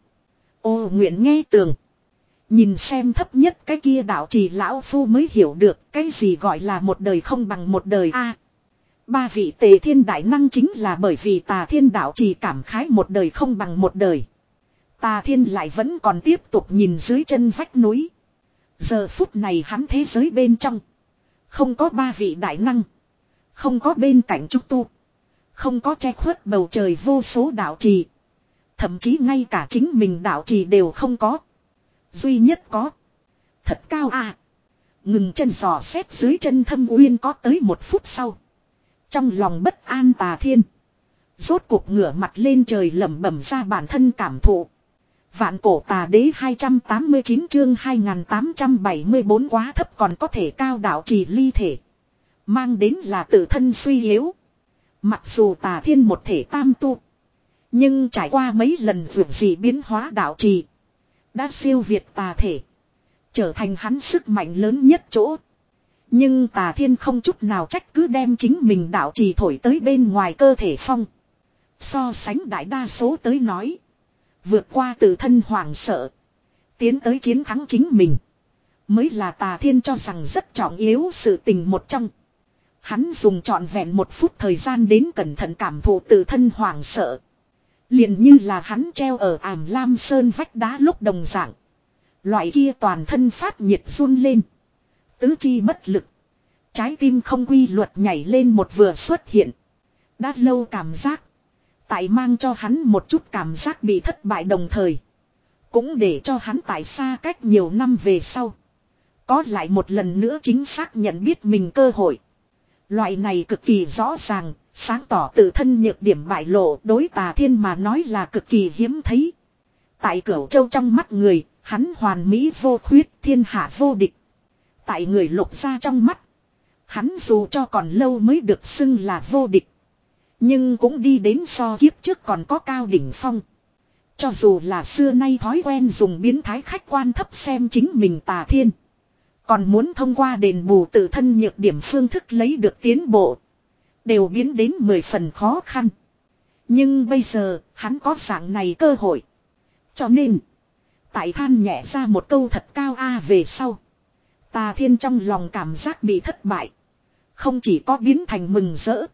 Ô nguyện nghe tường. Nhìn xem thấp nhất cái kia đạo trì lão phu mới hiểu được cái gì gọi là một đời không bằng một đời a. Ba vị tề thiên đại năng chính là bởi vì tà thiên đạo trì cảm khái một đời không bằng một đời. Tà thiên lại vẫn còn tiếp tục nhìn dưới chân vách núi. Giờ phút này hắn thế giới bên trong. Không có ba vị đại năng. Không có bên cạnh trúc tu. Không có che khuất bầu trời vô số đạo trì. Thậm chí ngay cả chính mình đạo trì đều không có. Duy nhất có. Thật cao à. Ngừng chân dò xét dưới chân thâm uyên có tới một phút sau. Trong lòng bất an tà thiên. Rốt cuộc ngửa mặt lên trời lẩm bẩm ra bản thân cảm thụ. Vạn cổ tà đế hai trăm tám mươi chín chương hai nghìn tám trăm bảy mươi bốn quá thấp còn có thể cao đạo trì ly thể. Mang đến là tự thân suy yếu. Mặc dù tà thiên một thể tam tu. Nhưng trải qua mấy lần vượt dị biến hóa đạo trì. Đã siêu việt tà thể. Trở thành hắn sức mạnh lớn nhất chỗ. Nhưng tà thiên không chút nào trách cứ đem chính mình đạo trì thổi tới bên ngoài cơ thể phong. So sánh đại đa số tới nói. Vượt qua tự thân hoảng sợ. Tiến tới chiến thắng chính mình. Mới là tà thiên cho rằng rất trọng yếu sự tình một trong. Hắn dùng trọn vẹn một phút thời gian đến cẩn thận cảm thụ tự thân hoảng sợ. Liền như là hắn treo ở ảm lam sơn vách đá lúc đồng dạng. Loại kia toàn thân phát nhiệt run lên. Tứ chi bất lực. Trái tim không quy luật nhảy lên một vừa xuất hiện. Đã lâu cảm giác. Tại mang cho hắn một chút cảm giác bị thất bại đồng thời. Cũng để cho hắn tại xa cách nhiều năm về sau. Có lại một lần nữa chính xác nhận biết mình cơ hội. Loại này cực kỳ rõ ràng, sáng tỏ tự thân nhược điểm bại lộ đối tà thiên mà nói là cực kỳ hiếm thấy. Tại Cửu Châu trong mắt người, hắn hoàn mỹ vô khuyết thiên hạ vô địch. Tại người Lục gia trong mắt. Hắn dù cho còn lâu mới được xưng là vô địch. Nhưng cũng đi đến so kiếp trước còn có cao đỉnh phong. Cho dù là xưa nay thói quen dùng biến thái khách quan thấp xem chính mình tà thiên. Còn muốn thông qua đền bù tự thân nhược điểm phương thức lấy được tiến bộ. Đều biến đến mười phần khó khăn. Nhưng bây giờ hắn có dạng này cơ hội. Cho nên. Tại than nhẹ ra một câu thật cao a về sau. Tà thiên trong lòng cảm giác bị thất bại. Không chỉ có biến thành mừng rỡ.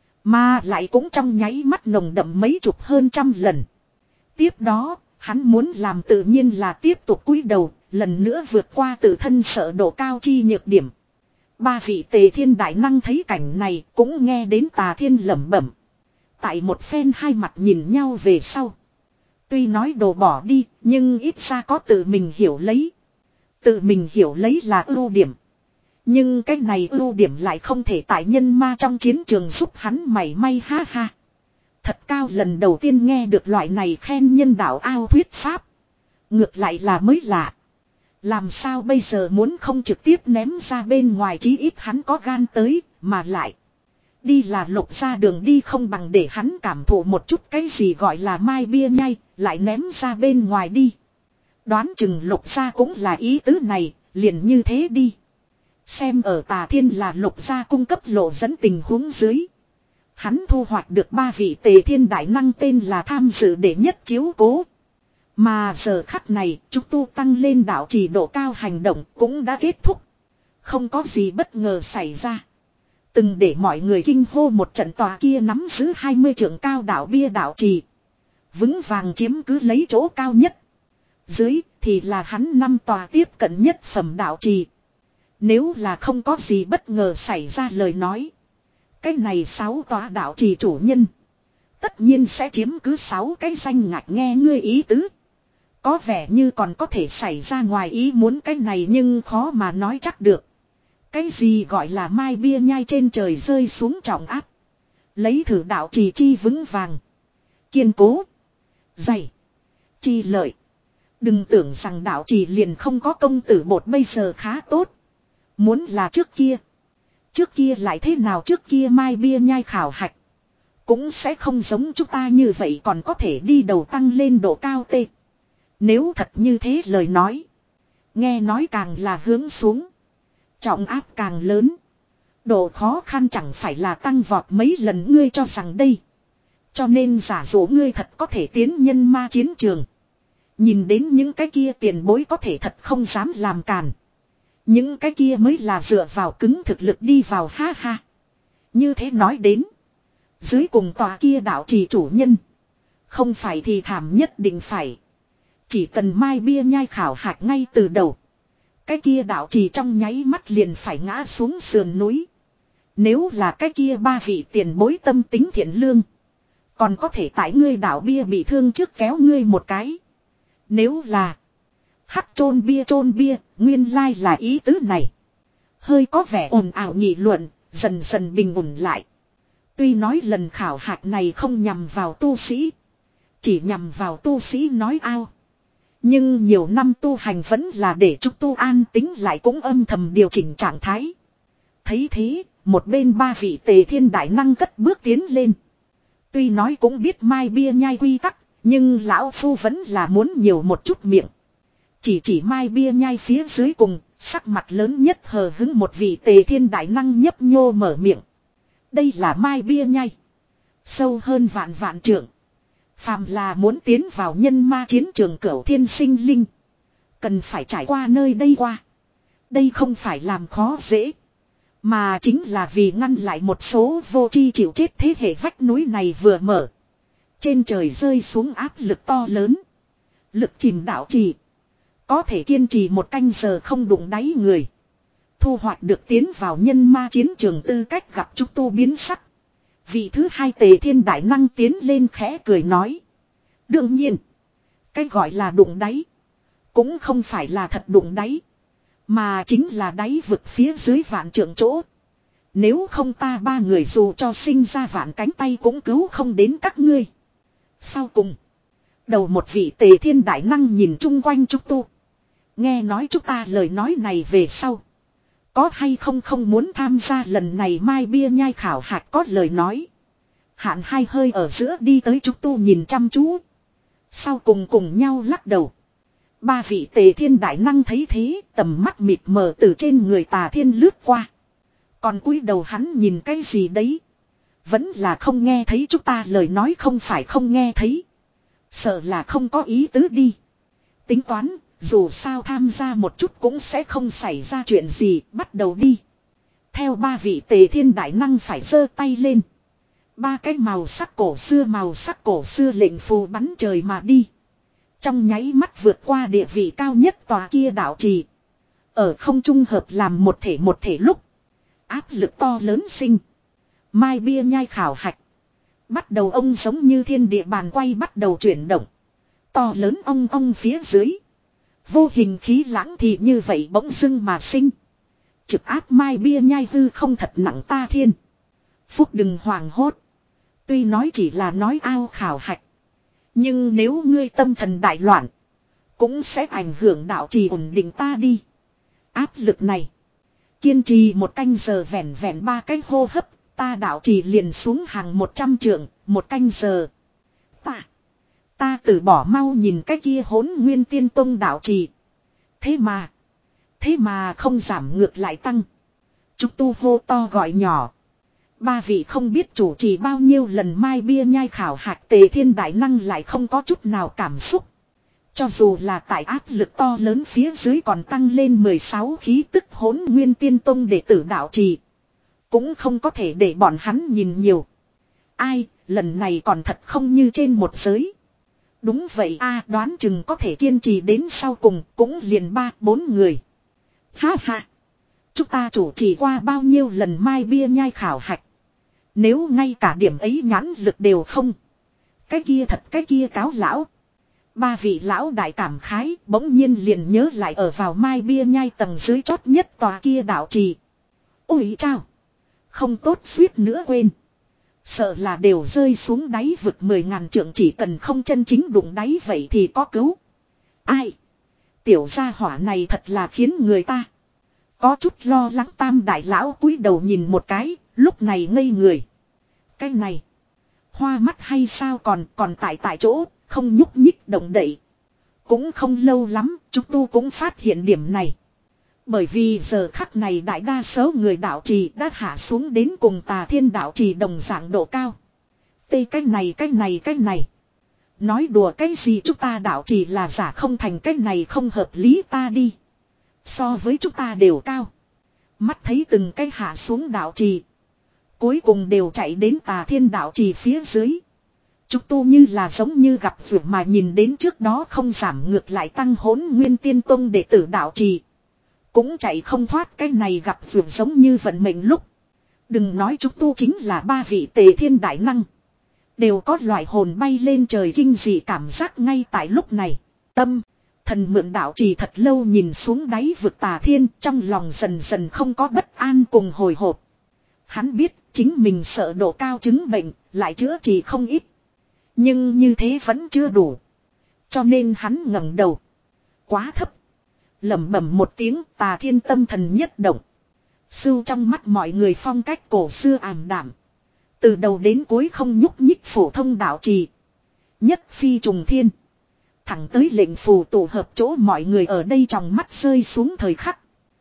Mà lại cũng trong nháy mắt nồng đậm mấy chục hơn trăm lần. Tiếp đó, hắn muốn làm tự nhiên là tiếp tục cúi đầu, lần nữa vượt qua tự thân sợ độ cao chi nhược điểm. Ba vị tề thiên đại năng thấy cảnh này cũng nghe đến tà thiên lẩm bẩm. Tại một phen hai mặt nhìn nhau về sau. Tuy nói đồ bỏ đi, nhưng ít ra có tự mình hiểu lấy. Tự mình hiểu lấy là ưu điểm. Nhưng cái này ưu điểm lại không thể tại nhân ma trong chiến trường giúp hắn mảy may ha ha. Thật cao, lần đầu tiên nghe được loại này khen nhân đạo ao thuyết pháp. Ngược lại là mới lạ. Làm sao bây giờ muốn không trực tiếp ném ra bên ngoài, chí ít hắn có gan tới, mà lại. Đi là Lục ra đường đi không bằng để hắn cảm thụ một chút cái gì gọi là mai bia nhai, lại ném ra bên ngoài đi. Đoán chừng Lục ra cũng là ý tứ này, liền như thế đi. Xem ở Tà Thiên là Lục gia cung cấp lộ dẫn tình huống dưới. Hắn thu hoạch được ba vị Tề Thiên đại năng tên là tham dự để nhất chiếu cố. Mà giờ khắc này, Trúc Tu tăng lên đạo trì độ cao hành động cũng đã kết thúc. Không có gì bất ngờ xảy ra. Từng để mọi người kinh hô một trận, tòa kia nắm giữ hai mươi trượng cao đạo bia đạo trì. Vững vàng chiếm cứ lấy chỗ cao nhất. Dưới thì là hắn năm tòa tiếp cận nhất phẩm đạo trì. Nếu là không có gì bất ngờ xảy ra lời nói. Cái này sáu tòa đạo trì chủ nhân. Tất nhiên sẽ chiếm cứ sáu cái danh ngạch, nghe ngươi ý tứ. Có vẻ như còn có thể xảy ra ngoài ý muốn cái này, nhưng khó mà nói chắc được. Cái gì gọi là mai bia nhai trên trời rơi xuống trọng áp. Lấy thử đạo trì chi vững vàng. Kiên cố. Dày. Chi lợi. Đừng tưởng rằng đạo trì liền không có công tử bột bây giờ khá tốt. Muốn là trước kia. Trước kia lại thế nào, trước kia mai bia nhai khảo hạch. Cũng sẽ không giống chúng ta như vậy, còn có thể đi đầu tăng lên độ cao tê. Nếu thật như thế lời nói. Nghe nói càng là hướng xuống. Trọng áp càng lớn. Độ khó khăn chẳng phải là tăng vọt mấy lần, ngươi cho rằng đây. Cho nên giả dụ ngươi thật có thể tiến nhân ma chiến trường. Nhìn đến những cái kia tiền bối có thể thật không dám làm càn. Những cái kia mới là dựa vào cứng thực lực đi vào, ha ha. Như thế nói đến. Dưới cùng tòa kia đạo trì chủ nhân. Không phải thì thảm nhất định phải. Chỉ cần mai bia nhai khảo hạch ngay từ đầu. Cái kia đạo trì trong nháy mắt liền phải ngã xuống sườn núi. Nếu là cái kia ba vị tiền bối tâm tính thiện lương. Còn có thể tại ngươi đạo bia bị thương trước kéo ngươi một cái. Nếu là hắc chôn bia chôn bia, nguyên lai là ý tứ này. Hơi có vẻ ồn ào nghị luận, dần dần bình ổn lại. Tuy nói lần khảo hạch này không nhằm vào tu sĩ. Chỉ nhằm vào tu sĩ nói ao. Nhưng nhiều năm tu hành vẫn là để Trúc Tu an tính lại, cũng âm thầm điều chỉnh trạng thái. Thấy thế, một bên ba vị Tề Thiên đại năng cất bước tiến lên. Tuy nói cũng biết mai bia nhai quy tắc, nhưng lão phu vẫn là muốn nhiều một chút miệng. Chỉ chỉ mai bia nhai phía dưới cùng, sắc mặt lớn nhất hờ hứng một vị Tề Thiên đại năng nhấp nhô mở miệng. Đây là mai bia nhai. Sâu hơn vạn vạn trượng. Phàm là muốn tiến vào nhân ma chiến trường cửu thiên sinh linh. Cần phải trải qua nơi đây qua. Đây không phải làm khó dễ. Mà chính là vì ngăn lại một số vô tri chịu chết thế hệ. Vách núi này vừa mở. Trên trời rơi xuống áp lực to lớn. Lực chìm đạo trì. Có thể kiên trì một canh giờ không đụng đáy người. Thu hoạch được tiến vào nhân ma chiến trường tư cách, gặp Trúc Tu biến sắc. Vị thứ hai Tề Thiên đại năng tiến lên khẽ cười nói. Đương nhiên. Cái gọi là đụng đáy. Cũng không phải là thật đụng đáy. Mà chính là đáy vực phía dưới vạn trượng chỗ. Nếu không ta ba người dù cho sinh ra vạn cánh tay cũng cứu không đến các ngươi. Sau cùng. Đầu một vị Tề Thiên đại năng nhìn chung quanh Trúc Tu. Nghe nói chúng ta lời nói này về sau. Có hay không không muốn tham gia lần này mai bia nhai khảo hạch, có lời nói. Hạn hai hơi ở giữa đi tới Trúc Tu nhìn chăm chú. Sau cùng cùng nhau lắc đầu. Ba vị Tề Thiên đại năng thấy thế, tầm mắt mịt mờ từ trên người Tà Thiên lướt qua. Còn cúi đầu hắn nhìn cái gì đấy? Vẫn là không nghe thấy chúng ta lời nói, không phải không nghe thấy. Sợ là không có ý tứ đi. Tính toán, dù sao tham gia một chút cũng sẽ không xảy ra chuyện gì, bắt đầu đi. Theo ba vị Tề Thiên đại năng phải giơ tay lên. Ba cái màu sắc cổ xưa màu sắc cổ xưa lệnh phù bắn trời mà đi. Trong nháy mắt vượt qua địa vị cao nhất tòa kia đạo trì. Ở không trung hợp làm một thể một thể lúc. Áp lực to lớn sinh. Mai bia nhai khảo hạch. Bắt đầu ông giống như thiên địa bàn quay bắt đầu chuyển động. To lớn ong ong phía dưới. Vô hình khí lãng thì như vậy bỗng dưng mà sinh. Trực áp mai bia nhai hư không thật nặng ta thiên. Phúc đừng hoảng hốt. Tuy nói chỉ là nói ao khảo hạch. Nhưng nếu ngươi tâm thần đại loạn. Cũng sẽ ảnh hưởng đạo trì ổn định ta đi. Áp lực này. Kiên trì một canh giờ vẹn vẹn ba cái hô hấp. Ta đạo trì liền xuống hàng một trăm trượng. Một canh giờ. Ta. Ta từ bỏ mau nhìn cái kia hỗn nguyên tiên tông đạo trì. Thế mà. Thế mà không giảm ngược lại tăng. Chúng tu hô to gọi nhỏ. Ba vị không biết chủ trì bao nhiêu lần mai bia nhai khảo hạch Tề Thiên đại năng lại không có chút nào cảm xúc. Cho dù là tại áp lực to lớn phía dưới còn tăng lên mười sáu khí tức hỗn nguyên tiên tông đệ tử đạo trì. Cũng không có thể để bọn hắn nhìn nhiều. Ai, lần này còn thật không như trên một giới. Đúng vậy a, đoán chừng có thể kiên trì đến sau cùng cũng liền ba bốn người. Ha ha. Chúng ta chủ trì qua bao nhiêu lần mai bia nhai khảo hạch. Nếu ngay cả điểm ấy nhãn lực đều không. Cái kia thật cái kia cáo lão. Ba vị lão đại cảm khái bỗng nhiên liền nhớ lại ở vào mai bia nhai tầng dưới chót nhất tòa kia đạo trì. Ôi chao. Không tốt suýt nữa quên. Sợ là đều rơi xuống đáy vực mười ngàn trượng chỉ cần không chân chính đụng đáy vậy thì có cứu. Ai? Tiểu gia hỏa này thật là khiến người ta. Có chút lo lắng tam đại lão cúi đầu nhìn một cái, lúc này ngây người. Cái này. Hoa mắt hay sao còn còn tại tại chỗ, không nhúc nhích động đậy. Cũng không lâu lắm, chúng tu cũng phát hiện điểm này. Bởi vì giờ khắc này đại đa số người đạo trì đã hạ xuống đến cùng Tà Thiên đạo trì đồng dạng độ cao. Tê cái này cái này cái này. Nói đùa cái gì chúng ta đạo trì là giả không thành cái này không hợp lý ta đi. So với chúng ta đều cao. Mắt thấy từng cái hạ xuống đạo trì. Cuối cùng đều chạy đến Tà Thiên đạo trì phía dưới. Chúng tu như là giống như gặp vượt mà nhìn đến trước đó không giảm ngược lại tăng hỗn nguyên tiên tông đệ tử đạo trì. Cũng chạy không thoát cái này gặp vượt giống như vận mệnh lúc. Đừng nói chúng tu chính là ba vị Tề Thiên đại năng. Đều có loại hồn bay lên trời kinh dị cảm giác ngay tại lúc này. Tâm, thần mượn đạo trì thật lâu nhìn xuống đáy vực Tà Thiên trong lòng dần dần không có bất an cùng hồi hộp. Hắn biết chính mình sợ độ cao chứng bệnh, lại chữa trị không ít. Nhưng như thế vẫn chưa đủ. Cho nên hắn ngẩng đầu. Quá thấp. Lẩm bẩm một tiếng Tà Thiên tâm thần nhất động. Sưu trong mắt mọi người phong cách cổ xưa ảm đạm. Từ đầu đến cuối không nhúc nhích phổ thông đạo trì. Nhất phi trùng thiên. Thẳng tới lệnh phù tụ hợp chỗ mọi người ở đây trong mắt rơi xuống thời khắc.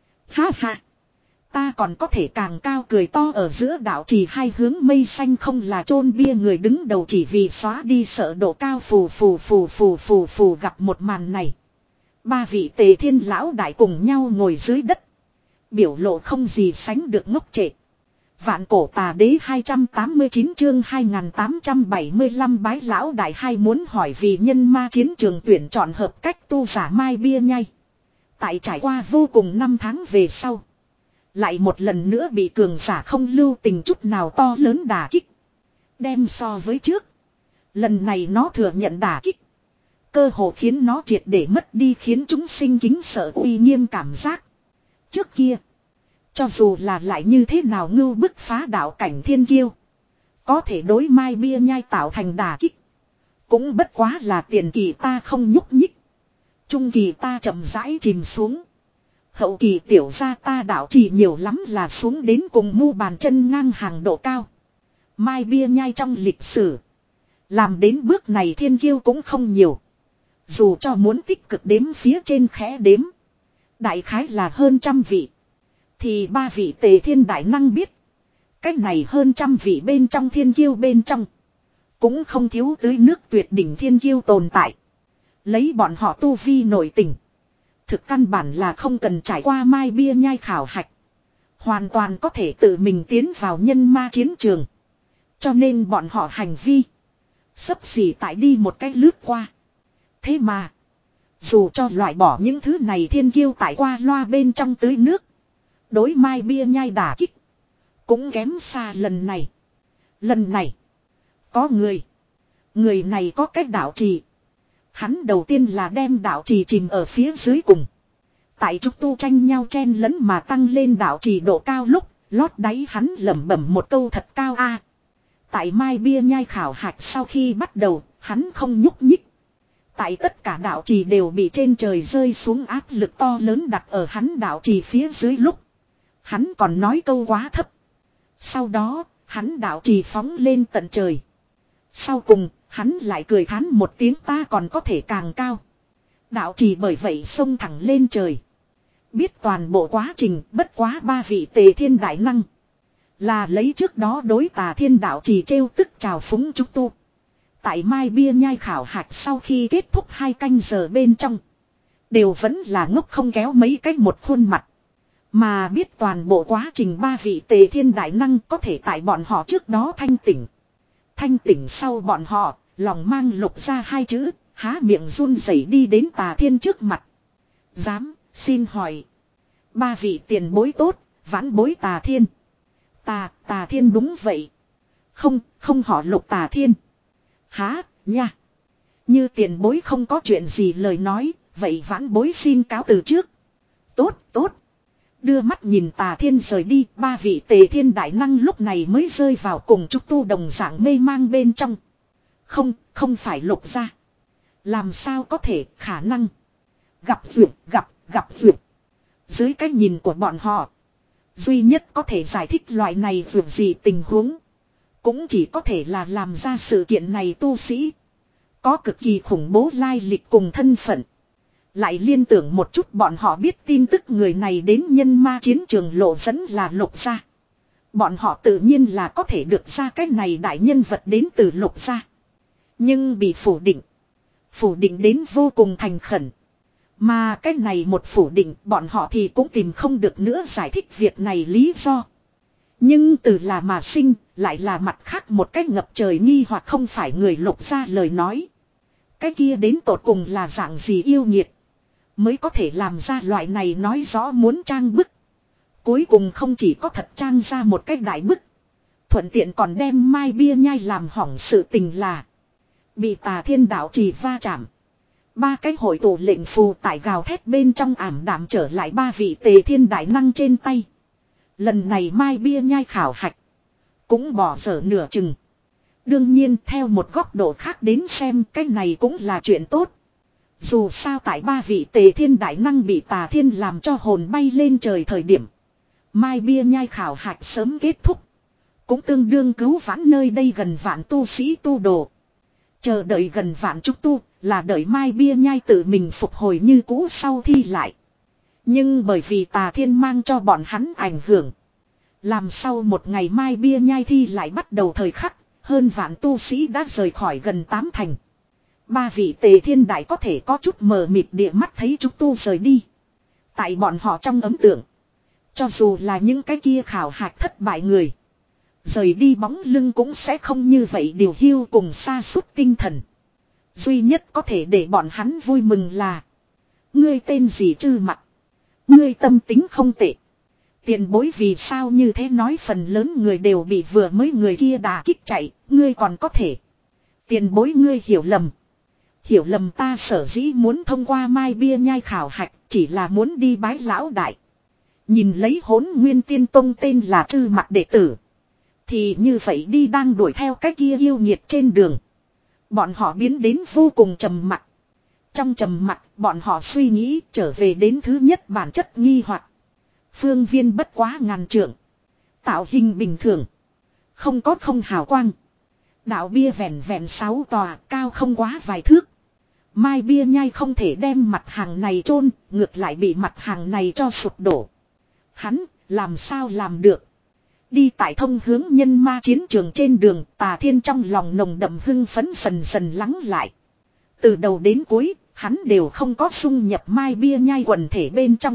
Ha ha. Ta còn có thể càng cao cười to ở giữa đạo trì hai hướng mây xanh không là chôn bia người đứng đầu chỉ vì xóa đi sợ độ cao phù phù phù phù phù phù gặp một màn này. Ba vị Tề Thiên lão đại cùng nhau ngồi dưới đất. Biểu lộ không gì sánh được ngốc trệ. Vạn cổ tà đế hai trăm tám mươi chín chương hai nghìn tám trăm bảy mươi lăm bái lão đại hai muốn hỏi vì nhân ma chiến trường tuyển chọn hợp cách tu giả mai bia nhai. Tại trải qua vô cùng năm tháng về sau. Lại một lần nữa bị cường giả không lưu tình chút nào to lớn đả kích. Đem so với trước. Lần này nó thừa nhận đả kích. Cơ hồ khiến nó triệt để mất đi khiến chúng sinh kính sợ uy nghiêm cảm giác. Trước kia. Cho dù là lại như thế nào ngưu bức phá đạo cảnh thiên kiêu. Có thể đối mai bia nhai tạo thành đả kích. Cũng bất quá là tiền kỳ ta không nhúc nhích. Trung kỳ ta chậm rãi chìm xuống. Hậu kỳ tiểu gia ta đạo chỉ nhiều lắm là xuống đến cùng mu bàn chân ngang hàng độ cao. Mai bia nhai trong lịch sử. Làm đến bước này thiên kiêu cũng không nhiều. Dù cho muốn tích cực đếm phía trên khẽ đếm. Đại khái là hơn trăm vị. Thì ba vị Tề Thiên đại năng biết. Cách này hơn trăm vị bên trong thiên kiêu bên trong. Cũng không thiếu tưới nước tuyệt đỉnh thiên kiêu tồn tại. Lấy bọn họ tu vi nổi tình. Thực căn bản là không cần trải qua mai bia nhai khảo hạch. Hoàn toàn có thể tự mình tiến vào nhân ma chiến trường. Cho nên bọn họ hành vi. Sấp xỉ tại đi một cách lướt qua. Thế mà. Dù cho loại bỏ những thứ này thiên kiêu tại qua loa bên trong tưới nước. Đối mai bia nhai đả kích. Cũng kém xa lần này. Lần này. Có người. Người này có cách đạo trì. Hắn đầu tiên là đem đạo trì chìm ở phía dưới cùng. Tại trúc tu tranh nhau chen lẫn mà tăng lên đạo trì độ cao lúc, lót đáy hắn lẩm bẩm một câu thật cao a. Tại mai bia nhai khảo hạch sau khi bắt đầu, hắn không nhúc nhích. Tại tất cả đạo trì đều bị trên trời rơi xuống áp lực to lớn đặt ở hắn đạo trì phía dưới lúc. Hắn còn nói câu quá thấp. Sau đó, hắn đạo trì phóng lên tận trời. Sau cùng, hắn lại cười thán một tiếng ta còn có thể càng cao. Đạo trì bởi vậy xông thẳng lên trời. Biết toàn bộ quá trình bất quá ba vị tề thiên đại năng. Là lấy trước đó đối tà thiên đạo trì trêu tức chào phúng trúc tu. Tại mai bia nhai khảo hạch sau khi kết thúc hai canh giờ bên trong. Đều vẫn là ngốc không kéo mấy cách một khuôn mặt. Mà biết toàn bộ quá trình ba vị tề thiên đại năng có thể tại bọn họ trước đó thanh tỉnh. Thanh tỉnh sau bọn họ, lòng mang lục ra hai chữ, há miệng run rẩy đi đến tà thiên trước mặt. Dám, xin hỏi. Ba vị tiền bối tốt, vãn bối tà thiên. Tà, tà thiên đúng vậy. Không, không họ lục tà thiên. Há, nha. Như tiền bối không có chuyện gì lời nói, vậy vãn bối xin cáo từ trước. Tốt, tốt. Đưa mắt nhìn tà thiên rời đi, ba vị tề thiên đại năng lúc này mới rơi vào cùng trúc tu đồng dạng mê mang bên trong. Không, không phải lục gia. Làm sao có thể, khả năng. Gặp vượt, gặp, gặp vượt. Dưới cái nhìn của bọn họ. Duy nhất có thể giải thích loại này vượt gì tình huống. Cũng chỉ có thể là làm ra sự kiện này tu sĩ. Có cực kỳ khủng bố lai lịch cùng thân phận. Lại liên tưởng một chút bọn họ biết tin tức người này đến nhân ma chiến trường lộ dẫn là lục gia. Bọn họ tự nhiên là có thể được ra cái này đại nhân vật đến từ lục gia. Nhưng bị phủ định. Phủ định đến vô cùng thành khẩn. Mà cái này một phủ định bọn họ thì cũng tìm không được nữa giải thích việc này lý do. Nhưng từ là mà sinh lại là mặt khác một cách ngập trời nghi hoặc không phải người lục gia lời nói. Cái kia đến tột cùng là dạng gì yêu nghiệt. Mới có thể làm ra loại này nói rõ muốn trang bức. Cuối cùng không chỉ có thật trang ra một cách đại bức. Thuận tiện còn đem mai bia nhai làm hỏng sự tình là. Bị tà thiên đạo trì va chạm. Ba cái hội tụ lệnh phù tại gào thét bên trong ảm đạm trở lại ba vị tề thiên đại năng trên tay. Lần này mai bia nhai khảo hạch. Cũng bỏ dở nửa chừng. Đương nhiên theo một góc độ khác đến xem cái này cũng là chuyện tốt. Dù sao tại ba vị tề thiên đại năng bị tà thiên làm cho hồn bay lên trời thời điểm. Mai bia nhai khảo hạch sớm kết thúc. Cũng tương đương cứu vãn nơi đây gần vạn tu sĩ tu đồ. Chờ đợi gần vạn trúc tu là đợi mai bia nhai tự mình phục hồi như cũ sau thi lại. Nhưng bởi vì tà thiên mang cho bọn hắn ảnh hưởng. Làm sau một ngày mai bia nhai thi lại bắt đầu thời khắc. Hơn vạn tu sĩ đã rời khỏi gần tám thành. Ba vị tề thiên đại có thể có chút mờ mịt địa mắt thấy trúc tu rời đi. Tại bọn họ trong ấn tượng. Cho dù là những cái kia khảo hạch thất bại người. Rời đi bóng lưng cũng sẽ không như vậy điều hiu cùng sa sút tinh thần. Duy nhất có thể để bọn hắn vui mừng là. Ngươi tên gì Trư Mặc. Ngươi tâm tính không tệ. Tiền bối vì sao như thế nói phần lớn người đều bị vừa mới người kia đà kích chạy. Ngươi còn có thể. Tiền bối ngươi hiểu lầm. Hiểu lầm ta sở dĩ muốn thông qua mai bia nhai khảo hạch. Chỉ là muốn đi bái lão đại. Nhìn lấy Hỗn Nguyên Tiên Tông tên là Trư Mặc đệ tử. Thì như vậy đi đang đuổi theo cái kia yêu nghiệt trên đường. Bọn họ biến đến vô cùng trầm mặc. Trong trầm mặc bọn họ suy nghĩ trở về đến thứ nhất bản chất nghi hoặc. Phương viên bất quá ngàn trượng. Tạo hình bình thường. Không có không hào quang. Đạo bia vẹn vẹn sáu tòa cao không quá vài thước. Mai bia nhai không thể đem mặt hàng này chôn, ngược lại bị mặt hàng này cho sụp đổ. Hắn làm sao làm được. Đi tại thông hướng nhân ma chiến trường trên đường, tà thiên trong lòng nồng đậm hưng phấn dần dần lắng lại. Từ đầu đến cuối, hắn đều không có xung nhập mai bia nhai quần thể bên trong.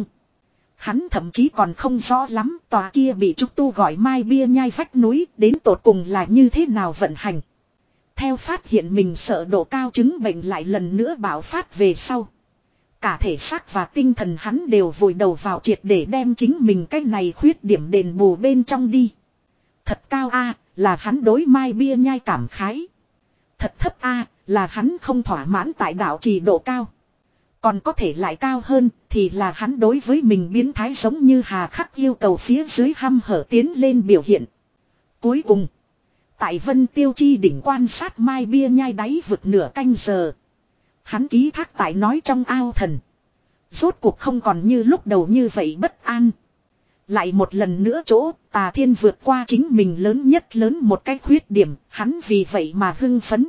Hắn thậm chí còn không rõ lắm tòa kia bị trúc tu gọi mai bia nhai vách núi đến tột cùng là như thế nào vận hành. Theo phát hiện mình sợ độ cao chứng bệnh lại lần nữa bạo phát về sau. Cả thể xác và tinh thần hắn đều vùi đầu vào triệt để đem chính mình cái này khuyết điểm đền bù bên trong đi. Thật cao a, là hắn đối Mai Bia Nhai cảm khái. Thật thấp a, là hắn không thỏa mãn tại đạo trì độ cao. Còn có thể lại cao hơn thì là hắn đối với mình biến thái giống như hà khắc yêu cầu phía dưới hăm hở tiến lên biểu hiện. Cuối cùng, tại Vân Tiêu Chi đỉnh quan sát Mai Bia Nhai đáy vực nửa canh giờ. Hắn ký thác tại nói trong ao thần. Rốt cuộc không còn như lúc đầu như vậy bất an. Lại một lần nữa chỗ Tà Thiên vượt qua chính mình lớn nhất lớn một cái khuyết điểm, hắn vì vậy mà hưng phấn.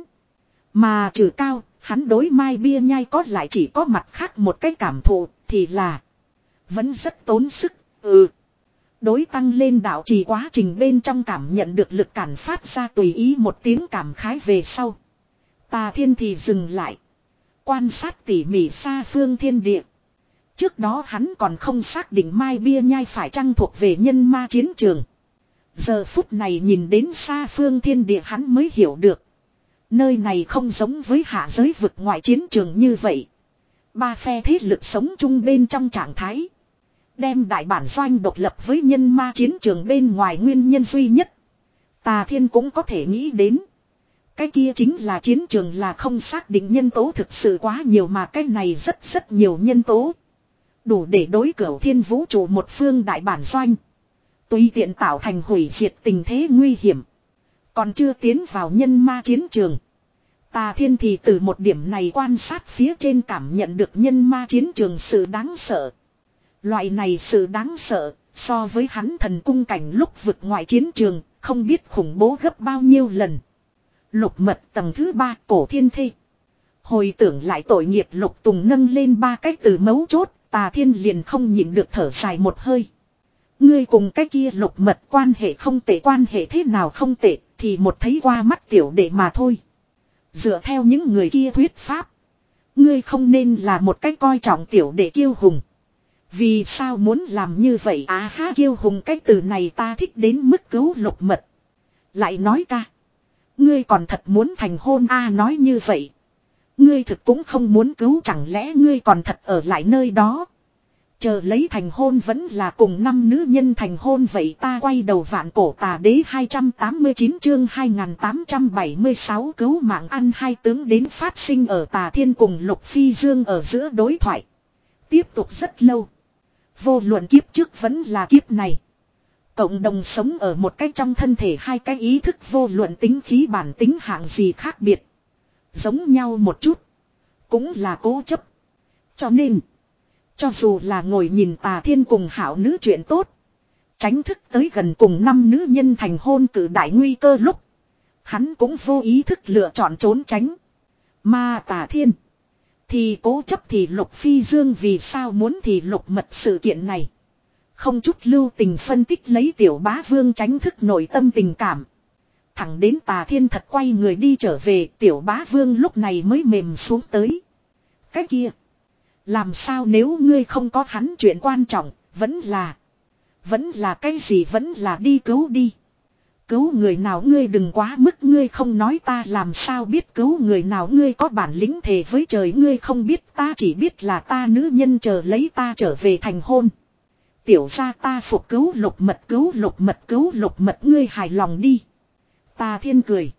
Mà trừ cao, hắn đối Mai Bia Nhai có lại chỉ có mặt khác một cái cảm thụ, thì là vẫn rất tốn sức, ừ. Đối tăng lên đạo trì quá trình bên trong cảm nhận được lực cản phát ra tùy ý một tiếng cảm khái về sau. Tà Thiên thì dừng lại. Quan sát tỉ mỉ xa phương thiên địa. Trước đó hắn còn không xác định Mai Bia Nhai phải chăng thuộc về nhân ma chiến trường. Giờ phút này nhìn đến xa phương thiên địa hắn mới hiểu được. Nơi này không giống với hạ giới vực ngoại chiến trường như vậy. Ba phe thế lực sống chung bên trong trạng thái. Đem đại bản doanh độc lập với nhân ma chiến trường bên ngoài nguyên nhân duy nhất. Tà Thiên cũng có thể nghĩ đến. Cái kia chính là chiến trường là không xác định nhân tố thực sự quá nhiều mà cái này rất rất nhiều nhân tố. Đủ để đối cửu thiên vũ trụ một phương đại bản doanh. Tùy tiện tạo thành hủy diệt tình thế nguy hiểm. Còn chưa tiến vào nhân ma chiến trường. Tà Thiên thì từ một điểm này quan sát phía trên cảm nhận được nhân ma chiến trường sự đáng sợ. Loại này sự đáng sợ, so với hắn thần cung cảnh lúc vực ngoại chiến trường, không biết khủng bố gấp bao nhiêu lần. Lục mật tầng thứ ba cổ thiên thê. Hồi tưởng lại tội nghiệp Lục Tùng nâng lên ba cái từ mấu chốt, Tà Thiên liền không nhịn được thở dài một hơi. Ngươi cùng cái kia Lục mật quan hệ không tệ, quan hệ thế nào không tệ, thì một thấy qua mắt tiểu đệ mà thôi. Dựa theo những người kia thuyết pháp, ngươi không nên là một cái coi trọng tiểu đệ kiêu hùng. Vì sao muốn làm như vậy? À ha, kiêu hùng cái từ này ta thích đến mức cứu Lục mật. Lại nói ca, ngươi còn thật muốn thành hôn a à, nói như vậy. Ngươi thực cũng không muốn cứu, chẳng lẽ ngươi còn thật ở lại nơi đó. Chờ lấy thành hôn vẫn là cùng năm nữ nhân thành hôn vậy. Ta quay đầu vạn cổ tà đế hai trăm tám mươi chín chương hai nghìn tám trăm bảy mươi sáu cứu mạng ăn hai tướng đến phát sinh ở Tà Thiên cùng Lục Phi Dương ở giữa đối thoại. Tiếp tục rất lâu. Vô luận kiếp trước vẫn là kiếp này. Cộng đồng sống ở một cách trong thân thể hai cái ý thức vô luận tính khí bản tính hạng gì khác biệt. Giống nhau một chút. Cũng là cố chấp. Cho nên. Cho dù là ngồi nhìn Tà Thiên cùng hảo nữ chuyện tốt. Tránh thức tới gần cùng năm nữ nhân thành hôn cử đại nguy cơ lúc. Hắn cũng vô ý thức lựa chọn trốn tránh. Mà Tà Thiên. Thì cố chấp thì Lục Phi Dương vì sao muốn thì Lục mật sự kiện này. Không chút lưu tình phân tích lấy Tiểu Bá Vương tránh thức nội tâm tình cảm. Thẳng đến Tà Thiên thật quay người đi trở về, Tiểu Bá Vương lúc này mới mềm xuống tới. Cái kia. Làm sao nếu ngươi không có hắn chuyện quan trọng, vẫn là. Vẫn là cái gì, vẫn là đi cứu đi. Cứu người nào ngươi đừng quá mức, ngươi không nói ta làm sao biết cứu người nào, ngươi có bản lĩnh thề với trời ngươi không biết, ta chỉ biết là ta nữ nhân chờ lấy ta trở về thành hôn. Tiểu gia ta phục cứu Lục mật, cứu Lục mật, cứu Lục mật, ngươi hài lòng đi. Tà Thiên cười.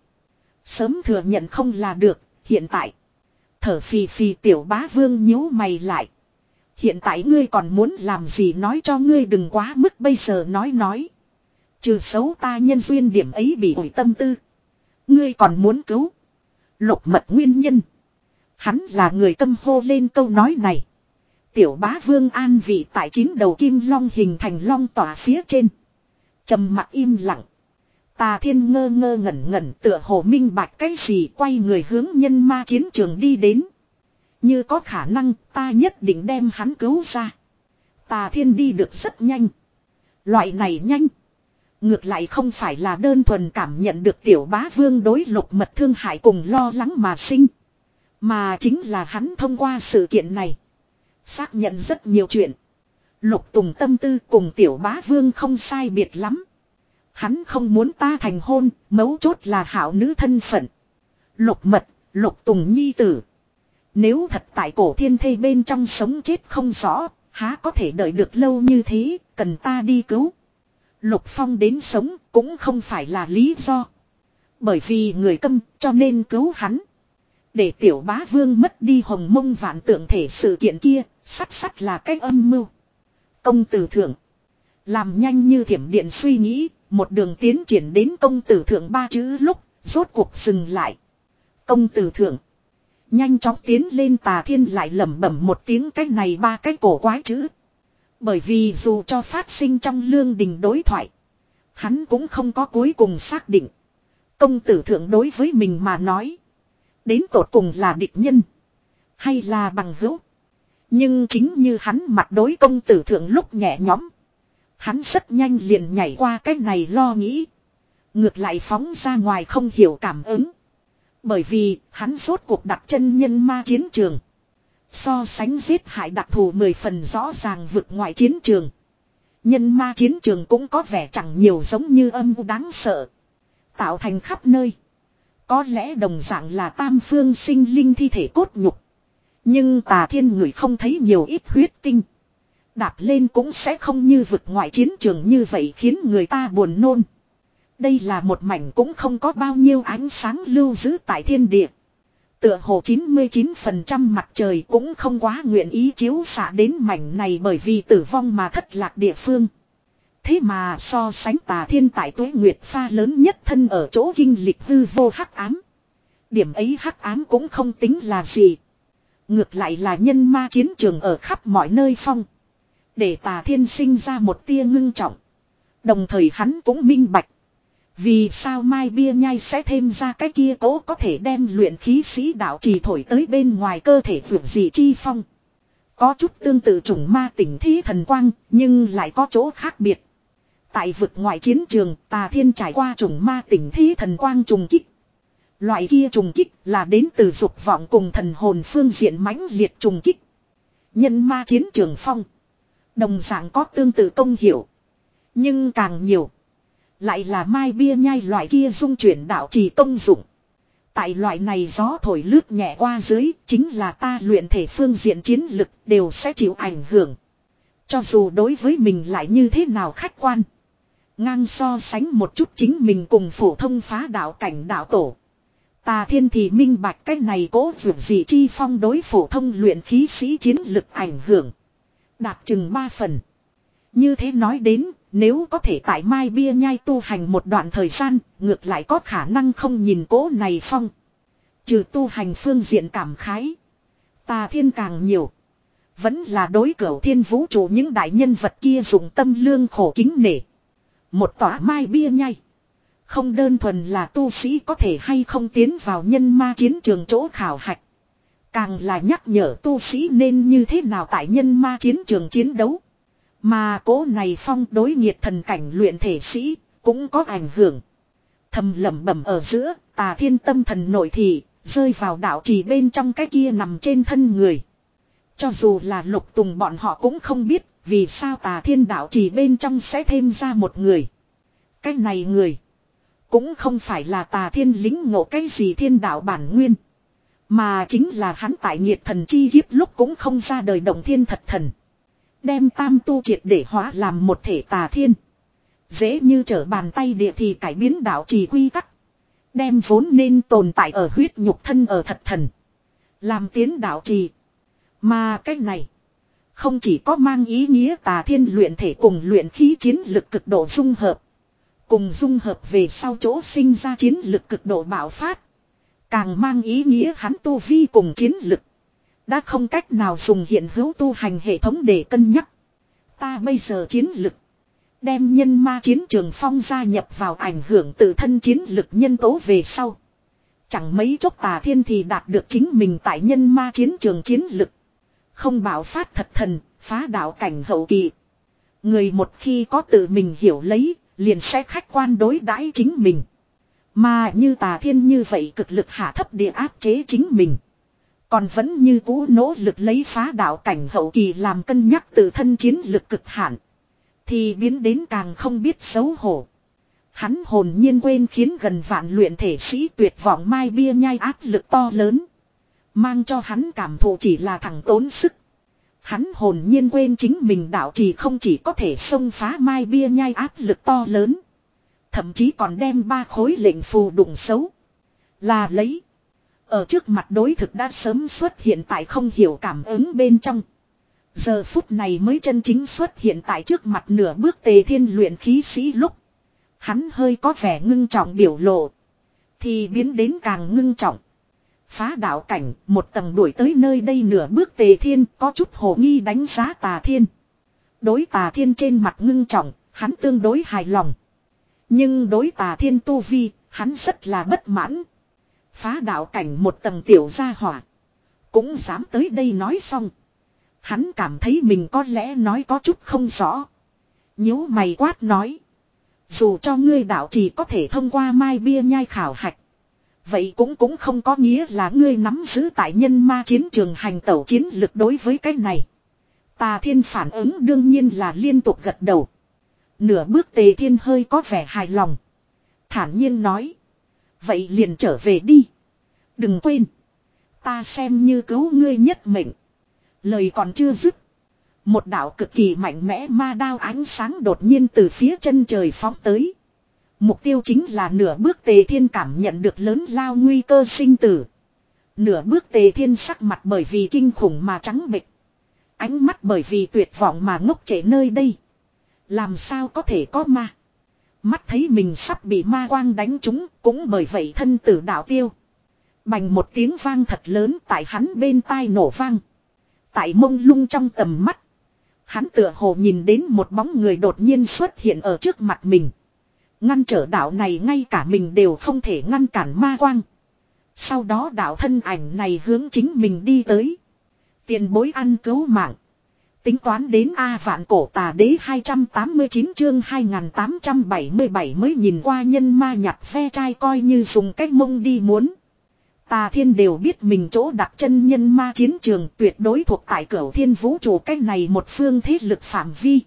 Sớm thừa nhận không là được, hiện tại. Thở phì phì Tiểu Bá Vương nhíu mày lại. Hiện tại ngươi còn muốn làm gì, nói cho ngươi đừng quá mức bây giờ nói nói. Trừ xấu ta nhân duyên điểm ấy bị ủi tâm tư. Ngươi còn muốn cứu Lục mật nguyên nhân. Hắn là người tâm hô lên câu nói này. Tiểu Bá Vương an vị tại chín đầu kim long hình thành long tỏa phía trên. Trầm mặc im lặng. Tà Thiên ngơ ngơ ngẩn ngẩn tựa hồ minh bạch cái gì, quay người hướng nhân ma chiến trường đi đến. Như có khả năng ta nhất định đem hắn cứu ra. Tà Thiên đi được rất nhanh. Loại này nhanh. Ngược lại không phải là đơn thuần cảm nhận được Tiểu Bá Vương đối Lục mật thương hại cùng lo lắng mà sinh. Mà chính là hắn thông qua sự kiện này. Xác nhận rất nhiều chuyện. Lục Tùng tâm tư cùng Tiểu Bá Vương không sai biệt lắm. Hắn không muốn ta thành hôn, mấu chốt là hảo nữ thân phận. Lục mật, Lục Tùng nhi tử. Nếu thật tại cổ thiên thê bên trong sống chết không rõ, há có thể đợi được lâu như thế, cần ta đi cứu. Lục Phong đến sống cũng không phải là lý do. Bởi vì người câm cho nên cứu hắn. Để tiểu bá vương mất đi hồng mông vạn tượng thể sự kiện kia, sắt sắt là cái âm mưu. Công tử thượng. Làm nhanh như thiểm điện suy nghĩ, một đường tiến triển đến công tử thượng ba chữ lúc, rốt cuộc dừng lại. Công tử thượng. Nhanh chóng tiến lên Tà Thiên lại lẩm bẩm một tiếng cái này ba cái cổ quái chữ. Bởi vì dù cho phát sinh trong lương đình đối thoại, hắn cũng không có cuối cùng xác định. Công tử thượng đối với mình mà nói, đến tột cùng là địch nhân, hay là bằng hữu. Nhưng chính như hắn mặt đối công tử thượng lúc nhẹ nhõm, hắn rất nhanh liền nhảy qua cái này lo nghĩ. Ngược lại phóng ra ngoài không hiểu cảm ứng. Bởi vì hắn rốt cuộc đặt chân nhân ma chiến trường. So sánh giết hại đặc thù mười phần rõ ràng vực ngoại chiến trường. Nhân ma chiến trường cũng có vẻ chẳng nhiều giống như âm u đáng sợ. Tạo thành khắp nơi. Có lẽ đồng dạng là tam phương sinh linh thi thể cốt nhục. Nhưng Tà Thiên người không thấy nhiều ít huyết tinh. Đạp lên cũng sẽ không như vực ngoại chiến trường như vậy khiến người ta buồn nôn. Đây là một mảnh cũng không có bao nhiêu ánh sáng lưu giữ tại thiên địa. Tựa hồ chín mươi chín phần trăm mặt trời cũng không quá nguyện ý chiếu xạ đến mảnh này bởi vì tử vong mà thất lạc địa phương. Thế mà so sánh Tà Thiên tại Tuế Nguyệt pha lớn nhất thân ở chỗ kinh lịch hư vô hắc ám. Điểm ấy hắc ám cũng không tính là gì. Ngược lại là nhân ma chiến trường ở khắp mọi nơi phong. Để Tà Thiên sinh ra một tia ngưng trọng. Đồng thời hắn cũng minh bạch. Vì sao Mai Bia Nhai sẽ thêm ra cái kia cố có thể đem luyện khí sĩ đạo trì thổi tới bên ngoài cơ thể vượt dị chi phong. Có chút tương tự chủng ma tỉnh thí thần quang, nhưng lại có chỗ khác biệt. Tại vực ngoại chiến trường, Tà Thiên trải qua chủng ma tỉnh thí thần quang trùng kích. Loại kia trùng kích là đến từ dục vọng cùng thần hồn phương diện mãnh liệt trùng kích. Nhân ma chiến trường phong. Đồng dạng có tương tự công hiệu. Nhưng càng nhiều. Lại là Mai Bia Nhai loại kia dung chuyển đạo trì công dụng. Tại loại này gió thổi lướt nhẹ qua dưới, chính là ta luyện thể phương diện chiến lực đều sẽ chịu ảnh hưởng. Cho dù đối với mình lại như thế nào khách quan. Ngang so sánh một chút chính mình cùng phổ thông phá đạo cảnh đạo tổ. Tà Thiên thì minh bạch cái này cố vượt dị chi phong đối phổ thông luyện khí sĩ chiến lực ảnh hưởng. Đạt chừng ba phần. Như thế nói đến, nếu có thể tại Mai Bia Nhai tu hành một đoạn thời gian, ngược lại có khả năng không nhìn cố này phong. Trừ tu hành phương diện cảm khái. Tà Thiên càng nhiều. Vẫn là đối cửu thiên vũ trụ những đại nhân vật kia dùng tâm lương khổ kính nể. Một tòa Mai Bia Nhai. Không đơn thuần là tu sĩ có thể hay không tiến vào nhân ma chiến trường chỗ khảo hạch. Càng là nhắc nhở tu sĩ nên như thế nào tại nhân ma chiến trường chiến đấu. Mà cố này phong đối nhiệt thần cảnh luyện thể sĩ cũng có ảnh hưởng. Thầm lẩm bẩm ở giữa, Tà Thiên tâm thần nội thị, rơi vào đạo trì bên trong cái kia nằm trên thân người. Cho dù là Lục Tùng bọn họ cũng không biết vì sao Tà Thiên đạo trì bên trong sẽ thêm ra một người. Cái này người cũng không phải là Tà Thiên lính ngộ cái gì thiên đạo bản nguyên. Mà chính là hắn tại nhiệt thần chi kiếp lúc cũng không ra đời động thiên thật thần. Đem tam tu triệt để hóa làm một thể Tà Thiên. Dễ như trở bàn tay địa thì cải biến đạo trì quy tắc. Đem vốn nên tồn tại ở huyết nhục thân ở thật thần. Làm tiến đạo trì. Mà cái này. Không chỉ có mang ý nghĩa Tà Thiên luyện thể cùng luyện khí chiến lực cực độ dung hợp. Cùng dung hợp về sau chỗ sinh ra chiến lực cực độ bạo phát. Càng mang ý nghĩa hắn tu vi cùng chiến lực. Đã không cách nào dùng hiện hữu tu hành hệ thống để cân nhắc. Ta bây giờ chiến lực. Đem nhân ma chiến trường phong gia nhập vào ảnh hưởng tự thân chiến lực nhân tố về sau. Chẳng mấy chốc Tà Thiên thì đạt được chính mình tại nhân ma chiến trường chiến lực. Không bảo phát thật thần, phá đạo cảnh hậu kỳ. Người một khi có tự mình hiểu lấy, liền sẽ khách quan đối đãi chính mình. Mà như Tà Thiên như vậy cực lực hạ thấp địa áp chế chính mình. Còn vẫn như cũ nỗ lực lấy phá đạo cảnh hậu kỳ làm cân nhắc tự thân chiến lực cực hạn. Thì biến đến càng không biết xấu hổ. Hắn hồn nhiên quên khiến gần vạn luyện thể sĩ tuyệt vọng Mai Bia Nhai áp lực to lớn. Mang cho hắn cảm thụ chỉ là thẳng tốn sức. Hắn hồn nhiên quên chính mình đạo trì không chỉ có thể xông phá mai bia nhai áp lực to lớn. Thậm chí còn đem ba khối lệnh phù đụng xấu. Là lấy. Ở trước mặt đối thực đã sớm xuất hiện tại không hiểu cảm ứng bên trong. Giờ phút này mới chân chính xuất hiện tại trước mặt nửa bước Tề Thiên luyện khí sĩ lúc. Hắn hơi có vẻ ngưng trọng biểu lộ. Thì biến đến càng ngưng trọng. Phá đạo cảnh, một tầng đuổi tới nơi đây nửa bước Tề Thiên có chút hồ nghi đánh giá Tà Thiên. Đối Tà Thiên trên mặt ngưng trọng, hắn tương đối hài lòng. Nhưng đối Tà Thiên tu vi, hắn rất là bất mãn. Phá đạo cảnh một tầng tiểu gia hỏa. Cũng dám tới đây nói xong. Hắn cảm thấy mình có lẽ nói có chút không rõ. Nhíu mày quát nói. Dù cho ngươi đạo chỉ có thể thông qua mai bia nhai khảo hạch. Vậy cũng cũng không có nghĩa là ngươi nắm giữ tại nhân ma chiến trường hành tẩu chiến lực đối với cái này. Tà Thiên phản ứng đương nhiên là liên tục gật đầu. Nửa bước Tề Thiên hơi có vẻ hài lòng. Thản nhiên nói. Vậy liền trở về đi. Đừng quên. Ta xem như cứu ngươi nhất mệnh. Lời còn chưa dứt. Một đạo cực kỳ mạnh mẽ ma đao ánh sáng đột nhiên từ phía chân trời phóng tới. Mục tiêu chính là nửa bước Tề Thiên cảm nhận được lớn lao nguy cơ sinh tử. Nửa bước Tề Thiên sắc mặt bởi vì kinh khủng mà trắng bệch. Ánh mắt bởi vì tuyệt vọng mà ngốc trệ nơi đây. Làm sao có thể có ma. Mắt thấy mình sắp bị ma quang đánh trúng, cũng bởi vậy thân tử đạo tiêu. Bành một tiếng vang thật lớn tại hắn bên tai nổ vang. Tại mông lung trong tầm mắt. Hắn tựa hồ nhìn đến một bóng người đột nhiên xuất hiện ở trước mặt mình. Ngăn trở đạo này ngay cả mình đều không thể ngăn cản ma quang. Sau đó đạo thân ảnh này hướng chính mình đi tới. Tiền bối ăn cứu mạng. Tính toán đến A vạn cổ tà đế hai trăm tám mươi chín chương hai nghìn tám trăm bảy mươi bảy mới nhìn qua nhân ma nhặt ve chai coi như dùng cách mông đi muốn. Tà Thiên đều biết mình chỗ đặt chân nhân ma chiến trường tuyệt đối thuộc tại Cửu Thiên vũ trụ cách này một phương thế lực phạm vi.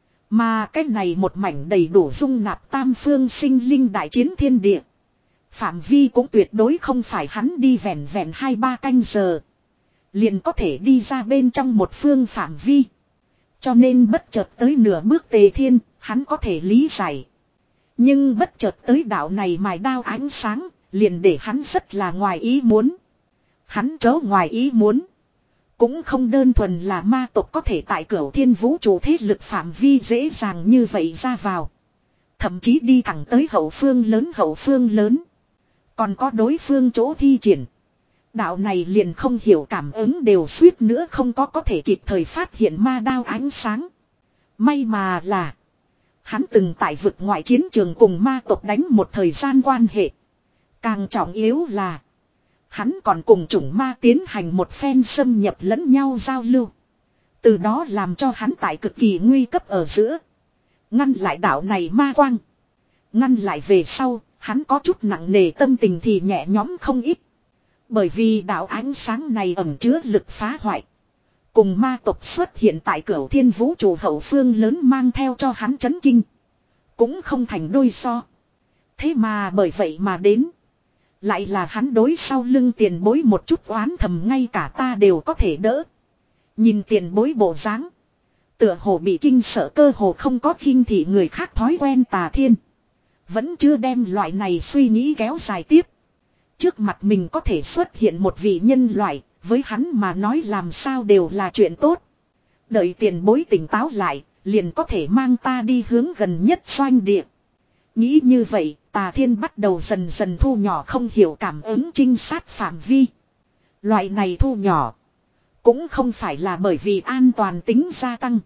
Mà cách này một mảnh đầy đủ dung nạp tam phương sinh linh đại chiến thiên địa. Phạm vi cũng tuyệt đối không phải hắn đi vẹn vẹn hai ba canh giờ. Liền có thể đi ra bên trong một phương phạm vi. Cho nên bất chợt tới nửa bước Tề Thiên, hắn có thể lý giải. Nhưng bất chợt tới đạo này mài đao ánh sáng, liền để hắn rất là ngoài ý muốn. Hắn chớ ngoài ý muốn. Cũng không đơn thuần là ma tộc có thể tại Cửu Thiên vũ trụ thế lực phạm vi dễ dàng như vậy ra vào. Thậm chí đi thẳng tới hậu phương lớn hậu phương lớn. Còn có đối phương chỗ thi triển. Đạo này liền không hiểu cảm ứng đều suýt nữa không có có thể kịp thời phát hiện ma đao ánh sáng. May mà là. Hắn từng tại vực ngoại chiến trường cùng ma tộc đánh một thời gian quan hệ. Càng trọng yếu là. Hắn còn cùng chủng ma tiến hành một phen xâm nhập lẫn nhau giao lưu. Từ đó làm cho hắn tại cực kỳ nguy cấp ở giữa. Ngăn lại đạo này ma quang. Ngăn lại về sau, hắn có chút nặng nề tâm tình thì nhẹ nhõm không ít. Bởi vì đạo ánh sáng này ẩn chứa lực phá hoại. Cùng ma tộc xuất hiện tại Cửu Thiên vũ trụ hậu phương lớn mang theo cho hắn chấn kinh. Cũng không thành đôi so. Thế mà bởi vậy mà đến. Lại là hắn đối sau lưng tiền bối một chút oán thầm ngay cả ta đều có thể đỡ. Nhìn tiền bối bộ dáng, tựa hồ bị kinh sợ cơ hồ không có khinh thị người khác thói quen Tà Thiên. Vẫn chưa đem loại này suy nghĩ kéo dài tiếp. Trước mặt mình có thể xuất hiện một vị nhân loại, với hắn mà nói làm sao đều là chuyện tốt. Đợi tiền bối tỉnh táo lại, liền có thể mang ta đi hướng gần nhất doanh địa. Nghĩ như vậy, Tà Thiên bắt đầu dần dần thu nhỏ không hiểu cảm ứng trinh sát phạm vi. Loại này thu nhỏ, cũng không phải là bởi vì an toàn tính gia tăng.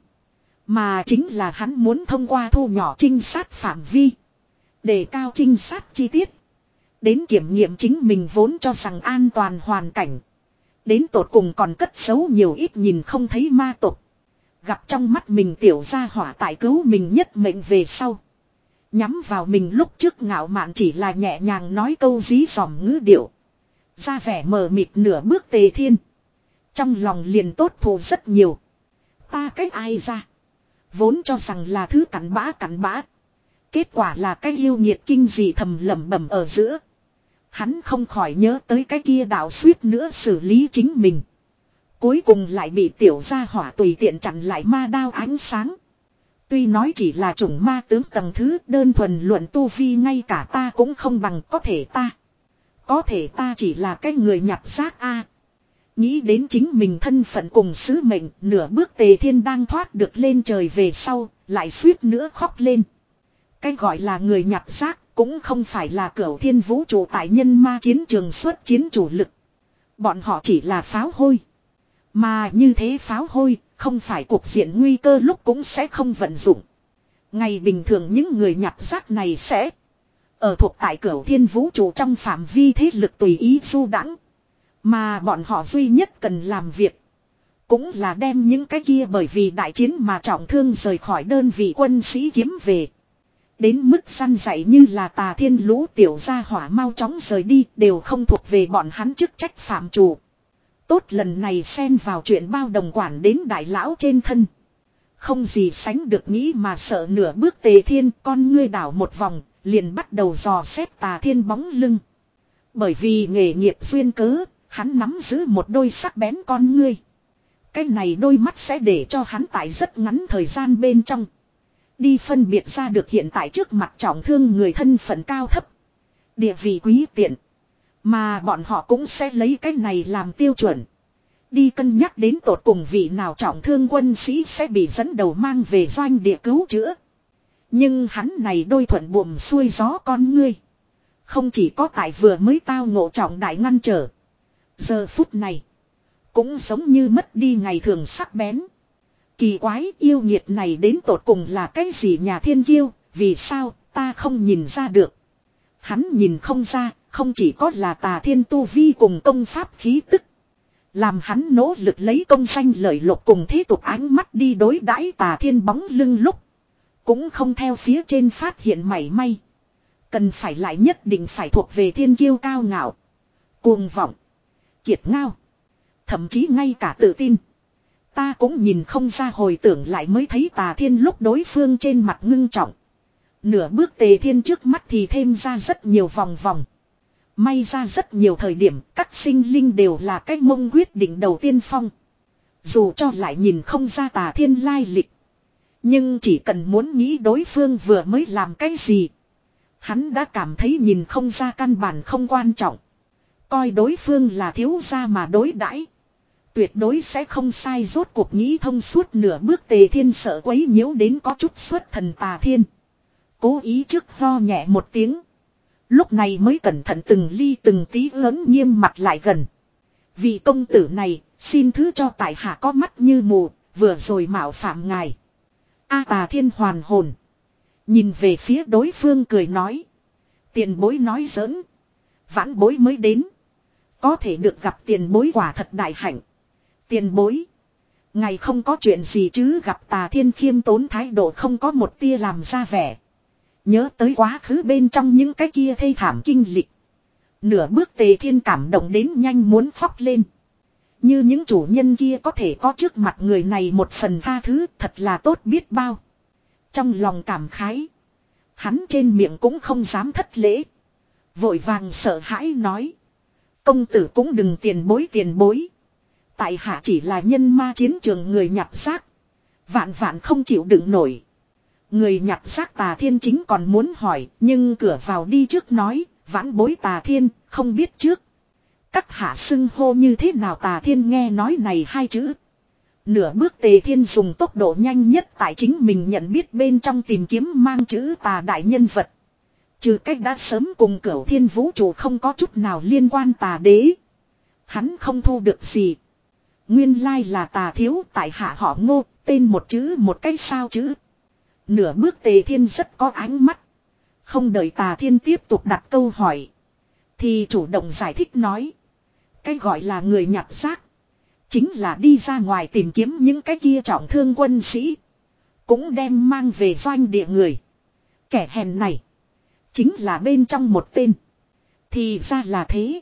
Mà chính là hắn muốn thông qua thu nhỏ trinh sát phạm vi. Đề cao trinh sát chi tiết. Đến kiểm nghiệm chính mình vốn cho rằng an toàn hoàn cảnh. Đến tột cùng còn cất giấu nhiều ít nhìn không thấy ma tộc. Gặp trong mắt mình tiểu gia hỏa tại cứu mình nhất mệnh về sau. Nhắm vào mình lúc trước ngạo mạn chỉ là nhẹ nhàng nói câu dí dòm ngữ điệu. Ra vẻ mờ mịt nửa bước Tề Thiên. Trong lòng liền tốt thù rất nhiều. Ta cách ai ra. Vốn cho rằng là thứ cặn bã cặn bã. Kết quả là cái yêu nghiệt kinh dị thầm lẩm bẩm ở giữa. Hắn không khỏi nhớ tới cái kia đạo suýt nữa xử lý chính mình. Cuối cùng lại bị tiểu gia hỏa tùy tiện chặn lại ma đao ánh sáng. Tuy nói chỉ là chủng ma tướng tầng thứ, đơn thuần luận tu vi ngay cả ta cũng không bằng, có thể ta. Có thể ta chỉ là cái người nhặt xác a. Nghĩ đến chính mình thân phận cùng sứ mệnh, nửa bước Tề Thiên đang thoát được lên trời về sau, lại suýt nữa khóc lên. Cái gọi là người nhặt xác cũng không phải là Cửu Thiên vũ trụ tại nhân ma chiến trường xuất chiến chủ lực. Bọn họ chỉ là pháo hôi. Mà như thế pháo hôi, không phải cục diện nguy cơ lúc cũng sẽ không vận dụng. Ngày bình thường những người nhặt xác này sẽ ở thuộc tại Cửu Thiên vũ trụ trong phạm vi thế lực tùy ý du đãng. Mà bọn họ duy nhất cần làm việc cũng là đem những cái kia bởi vì đại chiến mà trọng thương rời khỏi đơn vị quân sĩ kiếm về. Đến mức săn dạy như là Tà Thiên lũ tiểu gia hỏa mau chóng rời đi đều không thuộc về bọn hắn chức trách phạm chủ. Tốt lần này xen vào chuyện bao đồng quản đến đại lão trên thân. Không gì sánh được nghĩ mà sợ nửa bước Tề Thiên, con ngươi đảo một vòng, liền bắt đầu dò xét Tà Thiên bóng lưng. Bởi vì nghề nghiệp duyên cớ, hắn nắm giữ một đôi sắc bén con ngươi. Cái này đôi mắt sẽ để cho hắn tại rất ngắn thời gian bên trong đi phân biệt ra được hiện tại trước mặt trọng thương người thân phận cao thấp, địa vị quý tiện. Mà bọn họ cũng sẽ lấy cái này làm tiêu chuẩn, đi cân nhắc đến tột cùng vị nào trọng thương quân sĩ sẽ bị dẫn đầu mang về doanh địa cứu chữa. Nhưng hắn này đôi thuận buồm xuôi gió con ngươi, không chỉ có tại vừa mới tao ngộ trọng đại ngăn trở, giờ phút này cũng giống như mất đi ngày thường sắc bén. Kỳ quái yêu nghiệt này đến tột cùng là cái gì nhà thiên kiêu, vì sao ta không nhìn ra được. Hắn nhìn không ra, không chỉ có là Tà Thiên tu vi cùng công pháp khí tức. Làm hắn nỗ lực lấy công danh lợi lộc cùng thế tục ánh mắt đi đối đãi Tà Thiên bóng lưng lúc, cũng không theo phía trên phát hiện mảy may. Cần phải lại nhất định phải thuộc về thiên kiêu cao ngạo, cuồng vọng, kiệt ngao, thậm chí ngay cả tự tin. Ta cũng nhìn không ra, hồi tưởng lại mới thấy Tà Thiên lúc đối phương trên mặt ngưng trọng. Nửa bước Tề Thiên trước mắt thì thêm ra rất nhiều vòng vòng. May ra rất nhiều thời điểm các sinh linh đều là cái mông quyết định đầu tiên phong. Dù cho lại nhìn không ra Tà Thiên lai lịch, nhưng chỉ cần muốn nghĩ đối phương vừa mới làm cái gì, hắn đã cảm thấy nhìn không ra căn bản không quan trọng. Coi đối phương là thiếu gia mà đối đãi, tuyệt đối sẽ không sai. Rốt cuộc nghĩ thông suốt nửa bước Tề Thiên sợ quấy nhiễu đến có chút xuất thần Tà Thiên, cố ý trước ho nhẹ một tiếng, lúc này mới cẩn thận từng ly từng tí lớn nghiêm mặt lại gần. Vị công tử này, xin thứ cho tại hạ có mắt như mù, vừa rồi mạo phạm ngài. A Tà Thiên hoàn hồn, nhìn về phía đối phương cười nói: tiền bối nói giỡn, vãn bối mới đến, có thể được gặp tiền bối quả thật đại hạnh. Tiền bối, ngài không có chuyện gì chứ? Gặp Tà Thiên khiêm tốn thái độ, không có một tia làm ra vẻ. Nhớ tới quá khứ bên trong những cái kia thê thảm kinh lịch, nửa bước Tề Thiên cảm động đến nhanh muốn khóc lên. Như những chủ nhân kia có thể có trước mặt người này một phần tha thứ, thật là tốt biết bao. Trong lòng cảm khái, hắn trên miệng cũng không dám thất lễ, vội vàng sợ hãi nói: công tử cũng đừng tiền bối tiền bối. Tại hạ chỉ là nhân ma chiến trường người nhặt xác, vạn vạn không chịu đựng nổi. Người nhặt xác Tà Thiên chính còn muốn hỏi, nhưng cửa vào đi trước nói: vãn bối Tà Thiên, không biết trước các hạ xưng hô như thế nào. Tà Thiên nghe nói này hai chữ, nửa bước Tề Thiên dùng tốc độ nhanh nhất tại chính mình nhận biết bên trong tìm kiếm mang chữ Tà đại nhân vật. Trừ cách đã sớm cùng Cửu Thiên vũ trụ không có chút nào liên quan Tà đế, hắn không thu được gì. Nguyên lai là Tà thiếu, tại hạ họ Ngô, tên một chữ một cái sao chữ. Nửa bước Tề Thiên rất có ánh mắt, không đợi Tà Thiên tiếp tục đặt câu hỏi, thì chủ động giải thích nói: cái gọi là người nhặt xác, chính là đi ra ngoài tìm kiếm những cái kia trọng thương quân sĩ, cũng đem mang về doanh địa người. Kẻ hèn này chính là bên trong một tên. Thì ra là thế.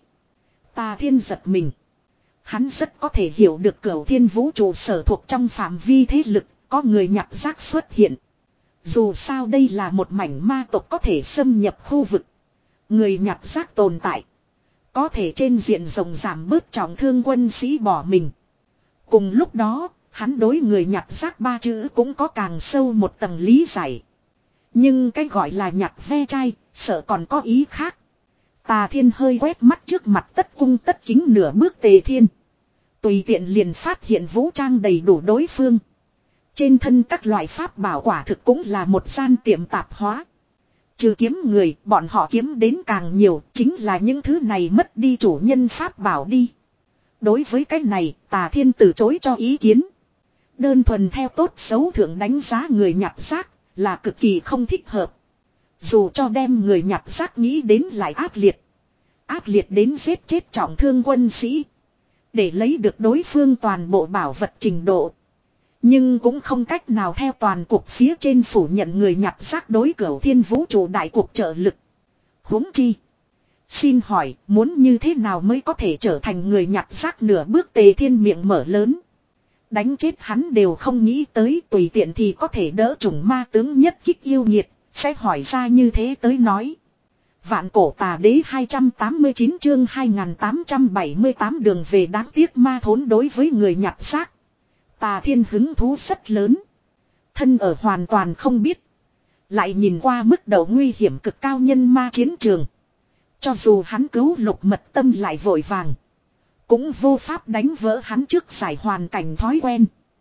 Tà Thiên giật mình. Hắn rất có thể hiểu được Cửu Thiên vũ trụ sở thuộc trong phạm vi thế lực có người nhặt xác xuất hiện. Dù sao đây là một mảnh ma tộc có thể xâm nhập khu vực, người nhặt xác tồn tại, có thể trên diện rộng giảm bớt trọng thương quân sĩ bỏ mình. Cùng lúc đó, hắn đối người nhặt rác ba chữ cũng có càng sâu một tầng lý giải. Nhưng cái gọi là nhặt ve chai, sợ còn có ý khác. Tà Thiên hơi quét mắt trước mặt tất cung tất kính nửa bước Tề Thiên. Tùy tiện liền phát hiện vũ trang đầy đủ đối phương. Trên thân các loại pháp bảo quả thực cũng là một gian tiệm tạp hóa. Trừ kiếm người, bọn họ kiếm đến càng nhiều, chính là những thứ này mất đi chủ nhân pháp bảo đi. Đối với cái này, Tà Thiên từ chối cho ý kiến. Đơn thuần theo tốt xấu thượng đánh giá người nhặt rác, là cực kỳ không thích hợp. Dù cho đem người nhặt rác nghĩ đến lại ác liệt. Ác liệt đến giết chết trọng thương quân sĩ. Để lấy được đối phương toàn bộ bảo vật trình độ. Nhưng cũng không cách nào theo toàn cục phía trên phủ nhận người nhặt rác đối cửu thiên vũ trụ đại cục trợ lực. Huống chi. Xin hỏi muốn như thế nào mới có thể trở thành người nhặt rác nửa bước Tề Thiên miệng mở lớn. Đánh chết hắn đều không nghĩ tới tùy tiện thì có thể đỡ chủng ma tướng nhất kích yêu nhiệt. Sẽ hỏi ra như thế tới nói. Vạn cổ tà đế hai trăm tám mươi chín chương hai nghìn tám trăm bảy mươi tám đường về đáng tiếc ma thốn đối với người nhặt rác. Tà Thiên hứng thú rất lớn. Thân ở hoàn toàn không biết. Lại nhìn qua mức độ nguy hiểm cực cao nhân ma chiến trường. Cho dù hắn cứu lục mật tâm lại vội vàng. Cũng vô pháp đánh vỡ hắn trước giải hoàn cảnh thói quen.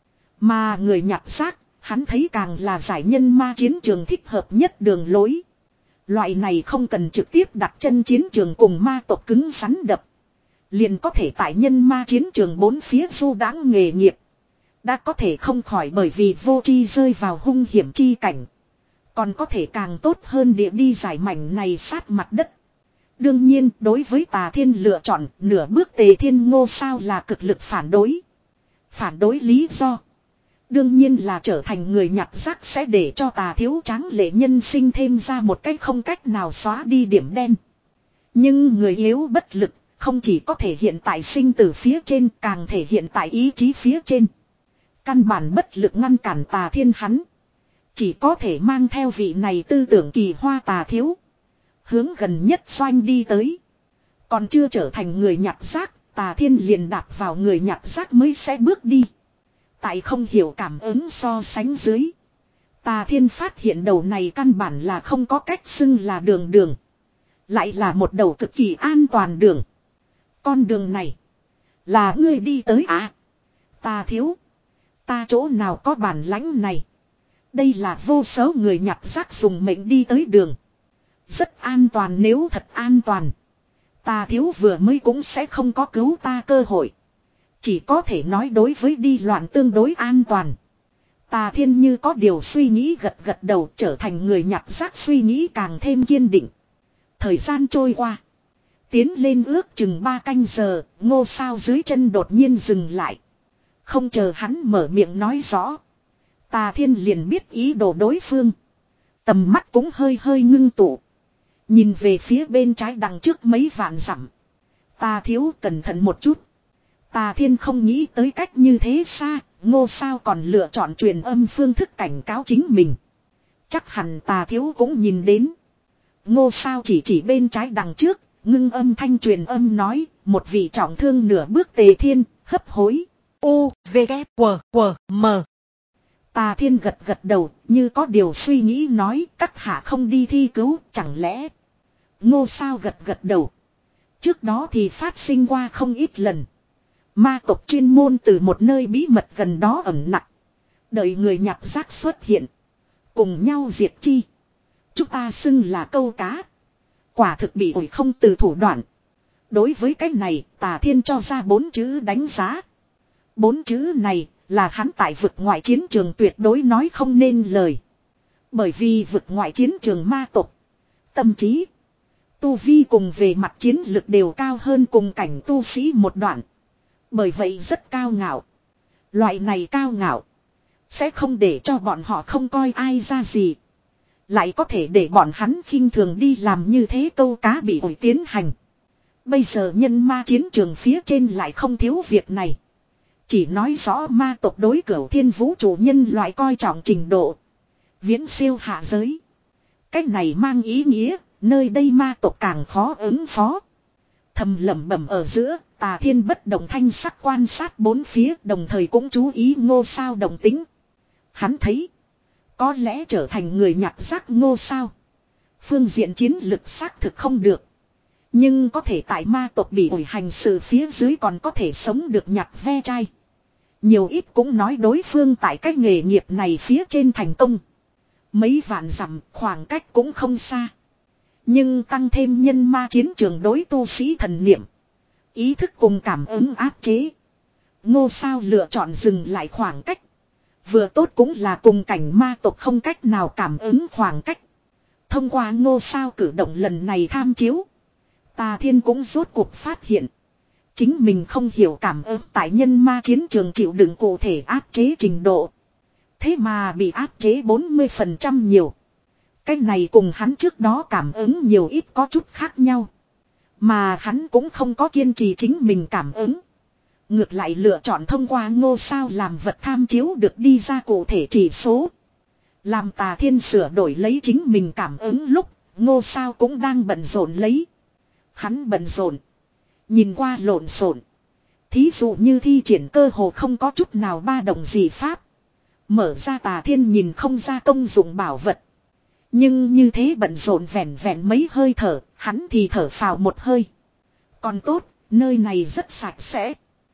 Mà người nhặt rác, hắn thấy càng là giải nhân ma chiến trường thích hợp nhất đường lối. Loại này không cần trực tiếp đặt chân chiến trường cùng ma tộc cứng rắn đập. Liền có thể tại nhân ma chiến trường bốn phía du đãng nghề nghiệp. Đã có thể không khỏi bởi vì vô tri rơi vào hung hiểm chi cảnh. Còn có thể càng tốt hơn địa đi giải mảnh này sát mặt đất. Đương nhiên đối với Tà Thiên lựa chọn nửa bước Tề Thiên Ngô sao là cực lực phản đối. Phản đối lý do. Đương nhiên là trở thành người nhặt rác sẽ để cho Tà thiếu tráng lệ nhân sinh thêm ra một cách không cách nào xóa đi điểm đen. Nhưng người yếu bất lực không chỉ có thể hiện tại sinh tử phía trên càng thể hiện tại ý chí phía trên. Căn bản bất lực ngăn cản Tà Thiên hắn. Chỉ có thể mang theo vị này tư tưởng kỳ hoa Tà thiếu. Hướng gần nhất doanh đi tới. Còn chưa trở thành người nhặt rác, Tà Thiên liền đạp vào người nhặt rác mới sẽ bước đi. Tại không hiểu cảm ứng so sánh dưới. Tà Thiên phát hiện đầu này căn bản là không có cách xưng là đường đường. Lại là một đầu cực kỳ an toàn đường. Con đường này. Là ngươi đi tới à? Ta thiếu. Ta chỗ nào có bản lãnh này. Đây là vô số người nhặt rác dùng mệnh đi tới đường. Rất an toàn nếu thật an toàn. Ta thiếu vừa mới cũng sẽ không có cứu ta cơ hội. Chỉ có thể nói đối với đi loạn tương đối an toàn. Tà Thiên như có điều suy nghĩ gật gật đầu trở thành người nhặt rác suy nghĩ càng thêm kiên định. Thời gian trôi qua. Tiến lên ước chừng ba canh giờ, Ngô Sao dưới chân đột nhiên dừng lại. Không chờ hắn mở miệng nói rõ. Tà Thiên liền biết ý đồ đối phương. Tầm mắt cũng hơi hơi ngưng tụ. Nhìn về phía bên trái đằng trước mấy vạn dặm. Tà thiếu cẩn thận một chút. Tà Thiên không nghĩ tới cách như thế xa, Ngô Sao còn lựa chọn truyền âm phương thức cảnh cáo chính mình. Chắc hẳn Tà thiếu cũng nhìn đến. Ngô Sao chỉ chỉ bên trái đằng trước, ngưng âm thanh truyền âm nói, một vị trọng thương nửa bước Tề Thiên, hấp hối. U, V, K, W, W, M. Tà Thiên gật gật đầu, như có điều suy nghĩ nói, các hạ không đi thi cứu, chẳng lẽ. Ngô Sao gật gật đầu. Trước đó thì phát sinh qua không ít lần. Ma tộc chuyên môn từ một nơi bí mật gần đó ẩn nặng. Đợi người nhặt rác xuất hiện. Cùng nhau diệt chi. Chúng ta xưng là câu cá. Quả thực bị ổi không từ thủ đoạn. Đối với cái này, Tà Thiên cho ra bốn chữ đánh giá. Bốn chữ này là hắn tại vực ngoại chiến trường tuyệt đối nói không nên lời. Bởi vì vực ngoại chiến trường ma tộc. Tâm trí. Tu vi cùng về mặt chiến lực đều cao hơn cùng cảnh tu sĩ một đoạn. Bởi vậy rất cao ngạo. Loại này cao ngạo. Sẽ không để cho bọn họ không coi ai ra gì. Lại có thể để bọn hắn khinh thường đi làm như thế câu cá bị ổi tiến hành. Bây giờ nhân ma chiến trường phía trên lại không thiếu việc này. Chỉ nói rõ ma tộc đối cửu thiên vũ trụ nhân loại coi trọng trình độ. Viễn siêu hạ giới. Cách này mang ý nghĩa, nơi đây ma tộc càng khó ứng phó. Thầm lẩm bẩm ở giữa, Tà Thiên bất động thanh sắc quan sát bốn phía, đồng thời cũng chú ý Ngô Sao động tính. Hắn thấy, có lẽ trở thành người nhặt rác Ngô Sao, phương diện chiến lực xác thực không được. Nhưng có thể tại ma tộc bị ủi hành sự phía dưới còn có thể sống được nhặt ve chai. Nhiều ít cũng nói đối phương tại cái nghề nghiệp này phía trên thành công. Mấy vạn dặm khoảng cách cũng không xa. Nhưng tăng thêm nhân ma chiến trường đối tu sĩ thần niệm. Ý thức cùng cảm ứng áp chế. Ngô Sao lựa chọn dừng lại khoảng cách. Vừa tốt cũng là cùng cảnh ma tộc không cách nào cảm ứng khoảng cách. Thông qua Ngô Sao cử động lần này tham chiếu. Tà Thiên cũng rốt cuộc phát hiện. Chính mình không hiểu cảm ứng tại nhân ma chiến trường chịu đựng cụ thể áp chế trình độ. Thế mà bị áp chế bốn mươi phần trăm nhiều. Cái này cùng hắn trước đó cảm ứng nhiều ít có chút khác nhau. Mà hắn cũng không có kiên trì chính mình cảm ứng. Ngược lại lựa chọn thông qua Ngô Sao làm vật tham chiếu được đi ra cụ thể chỉ số. Làm Tà Thiên sửa đổi lấy chính mình cảm ứng lúc, Ngô Sao cũng đang bận rộn lấy. Hắn bận rộn. Nhìn qua lộn xộn. Thí dụ như thi triển cơ hồ không có chút nào ba động gì pháp. Mở ra Tà Thiên nhìn không ra công dụng bảo vật. Nhưng như thế bận rộn vẹn vẹn mấy hơi thở, hắn thì thở phào một hơi. Còn tốt, nơi này rất sạch sẽ.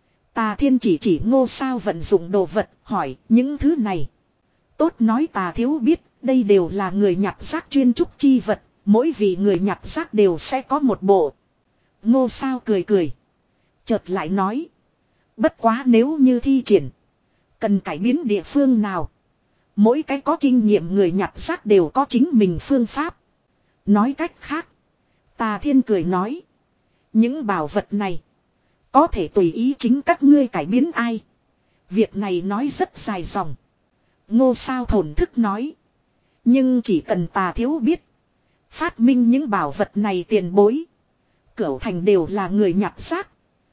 Tà Thiên chỉ chỉ Ngô Sao vận dụng đồ vật, hỏi những thứ này. Tốt nói Tà Thiếu biết, đây đều là người nhặt rác chuyên trúc chi vật, mỗi vị người nhặt rác đều sẽ có một bộ. Ngô Sao cười cười. Chợt lại nói. Bất quá nếu như thi triển, cần cải biến địa phương nào. Mỗi cái có kinh nghiệm người nhặt rác đều có chính mình phương pháp. Nói cách khác. Tà Thiên cười nói. Những bảo vật này. Có thể tùy ý chính các ngươi cải biến ai. Việc này nói rất dài dòng. Ngô Sao thổn thức nói. Nhưng chỉ cần Tà Thiếu biết. Phát minh những bảo vật này tiền bối. Cửu thành đều là người nhặt rác.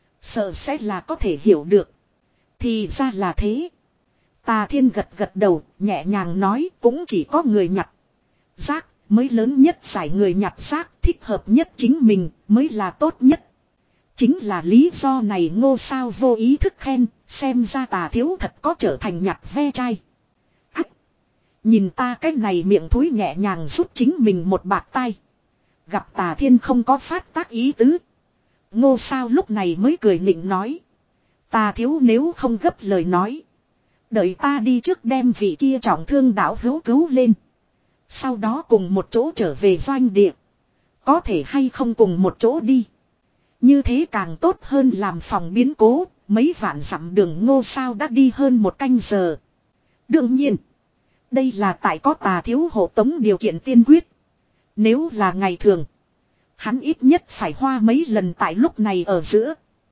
Sợ sẽ là có thể hiểu được. Thì ra là thế. Tà Thiên gật gật đầu, nhẹ nhàng nói cũng chỉ có người nhặt rác mới lớn nhất giải người nhặt rác thích hợp nhất chính mình mới là tốt nhất. Chính là lý do này Ngô Sao vô ý thức khen, xem ra Tà Thiếu thật có trở thành nhặt ve chai. Ách! Nhìn ta cái này miệng thúi nhẹ nhàng giúp chính mình một bạt tay. Gặp Tà Thiên không có phát tác ý tứ. Ngô Sao lúc này mới cười nịnh nói. Tà Thiếu nếu không gấp lời nói. Đợi ta đi trước đem vị kia trọng thương đảo hữu cứu lên. Sau đó cùng một chỗ trở về doanh địa. Có thể hay không cùng một chỗ đi. Như thế càng tốt hơn làm phòng biến cố. Mấy vạn dặm đường Ngô Sao đã đi hơn một canh giờ. Đương nhiên. Đây là tại có Tà Thiếu hộ tống điều kiện tiên quyết. Nếu là ngày thường. Hắn ít nhất phải hoa mấy lần tại lúc này ở giữa.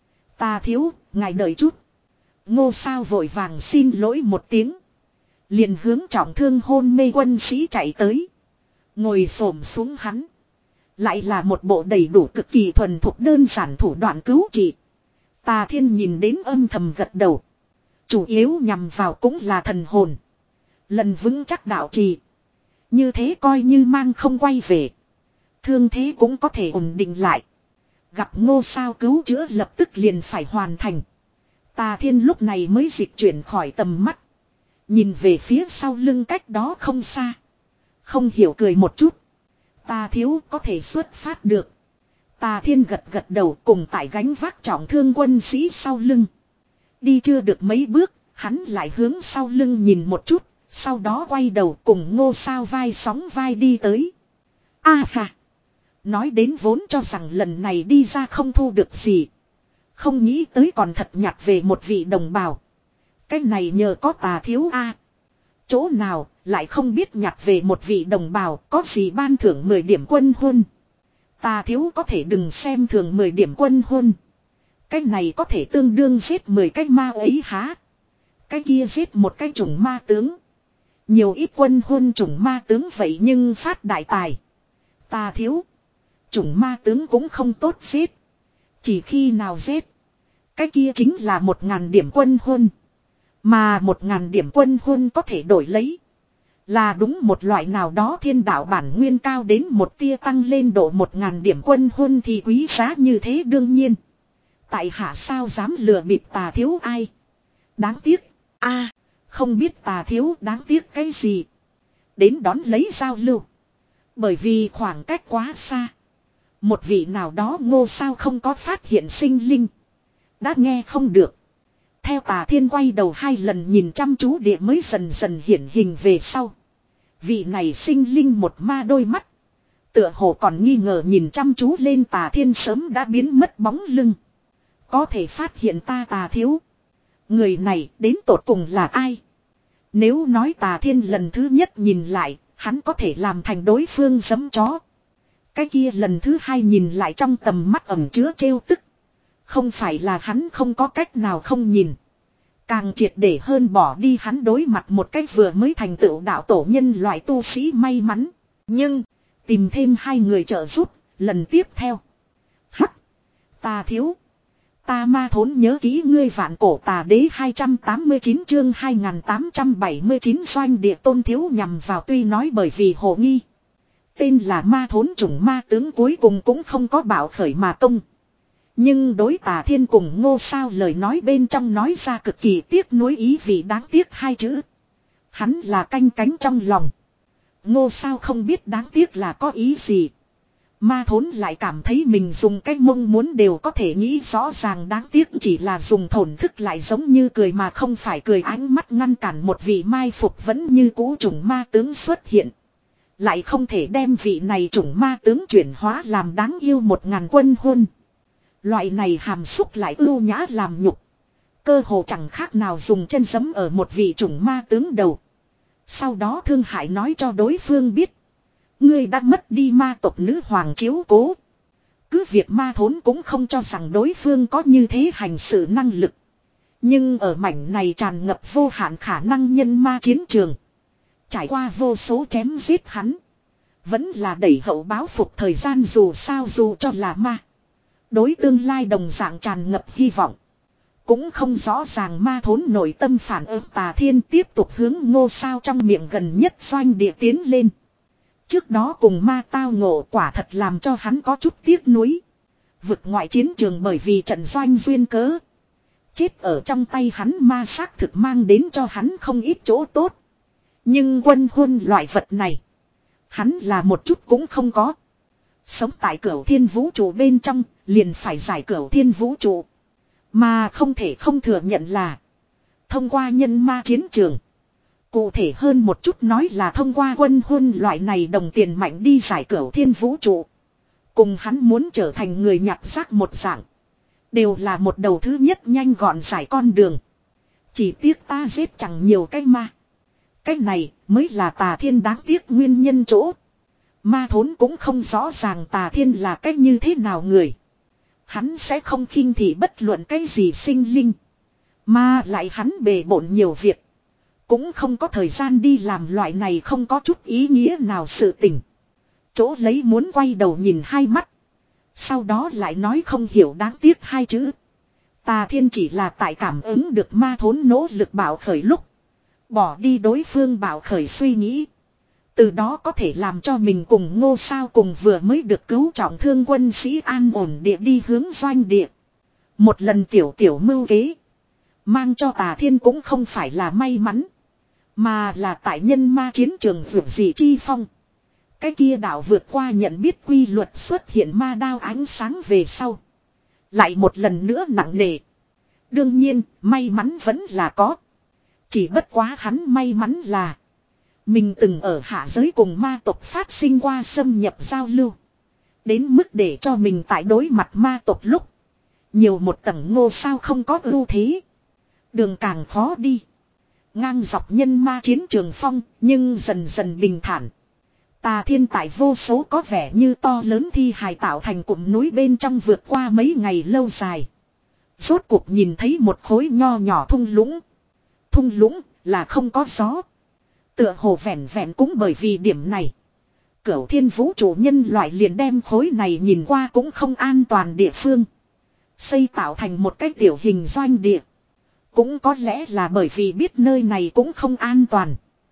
Tà Thiếu, ngài đợi chút. Ngô Sao vội vàng xin lỗi một tiếng. Liền hướng trọng thương hôn mê quân sĩ chạy tới. Ngồi xổm xuống hắn. Lại là một bộ đầy đủ cực kỳ thuần thục đơn giản thủ đoạn cứu trị. Tà Thiên nhìn đến âm thầm gật đầu. Chủ yếu nhằm vào cũng là thần hồn. Lần vững chắc đạo trì. Như thế coi như mang không quay về. Thương thế cũng có thể ổn định lại. Gặp Ngô Sao cứu chữa lập tức liền phải hoàn thành. Tà Thiên lúc này mới dịch chuyển khỏi tầm mắt. Nhìn về phía sau lưng cách đó không xa. Không hiểu cười một chút. Tà Thiếu có thể xuất phát được. Tà Thiên gật gật đầu cùng tại gánh vác trọng thương quân sĩ sau lưng. Đi chưa được mấy bước, hắn lại hướng sau lưng nhìn một chút. Sau đó quay đầu cùng Ngô Sao vai sóng vai đi tới. A à phà. Nói đến vốn cho rằng lần này đi ra không thu được gì. Không nghĩ tới còn thật nhặt về một vị đồng bào. Cái này nhờ có Tà Thiếu a. Chỗ nào lại không biết nhặt về một vị đồng bào có gì ban thưởng mười điểm quân huân. Tà Thiếu có thể đừng xem thường mười điểm quân huân. Cái này có thể tương đương giết mười cái ma ấy há. Cái kia giết một cái chủng ma tướng. Nhiều ít quân huân chủng ma tướng vậy nhưng phát đại tài. Tà Thiếu. Chủng ma tướng cũng không tốt giết. Chỉ khi nào giết. Cái kia chính là một ngàn điểm quân huân. Mà một ngàn điểm quân huân có thể đổi lấy. Là đúng một loại nào đó thiên đạo bản nguyên cao đến một tia tăng lên độ một ngàn điểm quân huân thì quý giá như thế đương nhiên. Tại hạ sao dám lừa bịp tà thiếu ai. Đáng tiếc. A, không biết tà thiếu đáng tiếc cái gì. Đến đón lấy giao lưu. Bởi vì khoảng cách quá xa. Một vị nào đó ngô sao không có phát hiện sinh linh. Đã nghe không được. Theo tà thiên quay đầu hai lần nhìn chăm chú địa mới dần dần hiển hình về sau. Vị này sinh linh một ma đôi mắt. Tựa hồ còn nghi ngờ nhìn chăm chú lên tà thiên sớm đã biến mất bóng lưng. Có thể phát hiện ta tà thiếu. Người này đến tột cùng là ai? Nếu nói tà thiên lần thứ nhất nhìn lại, hắn có thể làm thành đối phương giấm chó. Cái kia lần thứ hai nhìn lại trong tầm mắt ẩn chứa trêu tức. Không phải là hắn không có cách nào không nhìn. Càng triệt để hơn bỏ đi hắn đối mặt một cách vừa mới thành tựu đạo tổ nhân loại tu sĩ may mắn. Nhưng, tìm thêm hai người trợ giúp, lần tiếp theo. Hắc! Ta thiếu! Ta ma thốn nhớ kỹ ngươi vạn cổ tà đế hai trăm tám mươi chín chương hai nghìn tám trăm bảy mươi chín doanh địa tôn thiếu nhằm vào tuy nói bởi vì hồ nghi. Tên là ma thốn chủng ma tướng cuối cùng cũng không có bảo khởi mà công. Nhưng đối tà thiên cùng ngô sao lời nói bên trong nói ra cực kỳ tiếc nuối ý vì đáng tiếc hai chữ. Hắn là canh cánh trong lòng. Ngô sao không biết đáng tiếc là có ý gì. Ma thốn lại cảm thấy mình dùng cái mong muốn đều có thể nghĩ rõ ràng đáng tiếc chỉ là dùng thổn thức lại giống như cười mà không phải cười ánh mắt ngăn cản một vị mai phục vẫn như cũ chủng ma tướng xuất hiện. Lại không thể đem vị này chủng ma tướng chuyển hóa làm đáng yêu một ngàn quân hôn. Loại này hàm xúc lại ưu nhã làm nhục. Cơ hồ chẳng khác nào dùng chân giấm ở một vị chủng ma tướng đầu. Sau đó thương hại nói cho đối phương biết. Ngươi đã mất đi ma tộc nữ hoàng chiếu cố. Cứ việc ma thốn cũng không cho rằng đối phương có như thế hành sự năng lực. Nhưng ở mảnh này tràn ngập vô hạn khả năng nhân ma chiến trường. Trải qua vô số chém giết hắn. Vẫn là đẩy hậu báo phục thời gian dù sao dù cho là ma. Đối tương lai đồng dạng tràn ngập hy vọng. Cũng không rõ ràng ma thốn nội tâm phản ứng tà thiên tiếp tục hướng ngô sao trong miệng gần nhất doanh địa tiến lên. Trước đó cùng ma tao ngộ quả thật làm cho hắn có chút tiếc nuối. Vực ngoại chiến trường bởi vì trận doanh duyên cớ. Chết ở trong tay hắn ma xác thực mang đến cho hắn không ít chỗ tốt. Nhưng quân hôn loại vật này. Hắn là một chút cũng không có. Sống tại cửu thiên vũ trụ bên trong liền phải giải cửu thiên vũ trụ. Mà không thể không thừa nhận là. Thông qua nhân ma chiến trường. Cụ thể hơn một chút nói là thông qua quân hôn loại này đồng tiền mạnh đi giải cửu thiên vũ trụ. Cùng hắn muốn trở thành người nhặt rác một dạng. Đều là một đầu thứ nhất nhanh gọn giải con đường. Chỉ tiếc ta giết chẳng nhiều cái ma. Cái này mới là tà thiên đáng tiếc nguyên nhân chỗ. Ma thốn cũng không rõ ràng tà thiên là cách như thế nào người. Hắn sẽ không khinh thị bất luận cái gì sinh linh. Mà lại hắn bề bộn nhiều việc. Cũng không có thời gian đi làm loại này không có chút ý nghĩa nào sự tình. Chỗ lấy muốn quay đầu nhìn hai mắt. Sau đó lại nói không hiểu đáng tiếc hai chữ. Tà thiên chỉ là tại cảm ứng được ma thốn nỗ lực bảo khởi lúc. Bỏ đi đối phương bảo khởi suy nghĩ. Từ đó có thể làm cho mình cùng ngô sao cùng vừa mới được cứu trọng thương quân sĩ an ổn địa đi hướng doanh địa. Một lần tiểu tiểu mưu kế. Mang cho tà thiên cũng không phải là may mắn. Mà là tại nhân ma chiến trường vượt dị chi phong. Cái kia đạo vượt qua nhận biết quy luật xuất hiện ma đao ánh sáng về sau. Lại một lần nữa nặng nề. Đương nhiên, may mắn vẫn là có. Chỉ bất quá hắn may mắn là. Mình từng ở hạ giới cùng ma tộc phát sinh qua xâm nhập giao lưu. Đến mức để cho mình tại đối mặt ma tộc lúc. Nhiều một tầng ngô sao không có ưu thế. Đường càng khó đi. Ngang dọc nhân ma chiến trường phong, nhưng dần dần bình thản. Tà thiên tại vô số có vẻ như to lớn thi hài tạo thành cụm núi bên trong vượt qua mấy ngày lâu dài. Rốt cuộc nhìn thấy một khối nho nhỏ thung lũng. Thung lũng là không có gió. Tựa hồ vẹn vẹn cũng bởi vì điểm này. Cửu thiên vũ trụ nhân loại liền đem khối này nhìn qua cũng không an toàn địa phương. Xây tạo thành một cái tiểu hình doanh địa. Cũng có lẽ là bởi vì biết nơi này cũng không an toàn.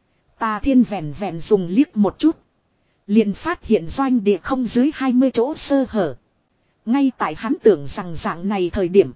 Tà thiên vẹn vẹn dùng liếc một chút. Liền phát hiện doanh địa không dưới hai mươi chỗ sơ hở. Ngay tại hắn tưởng rằng dạng này thời điểm.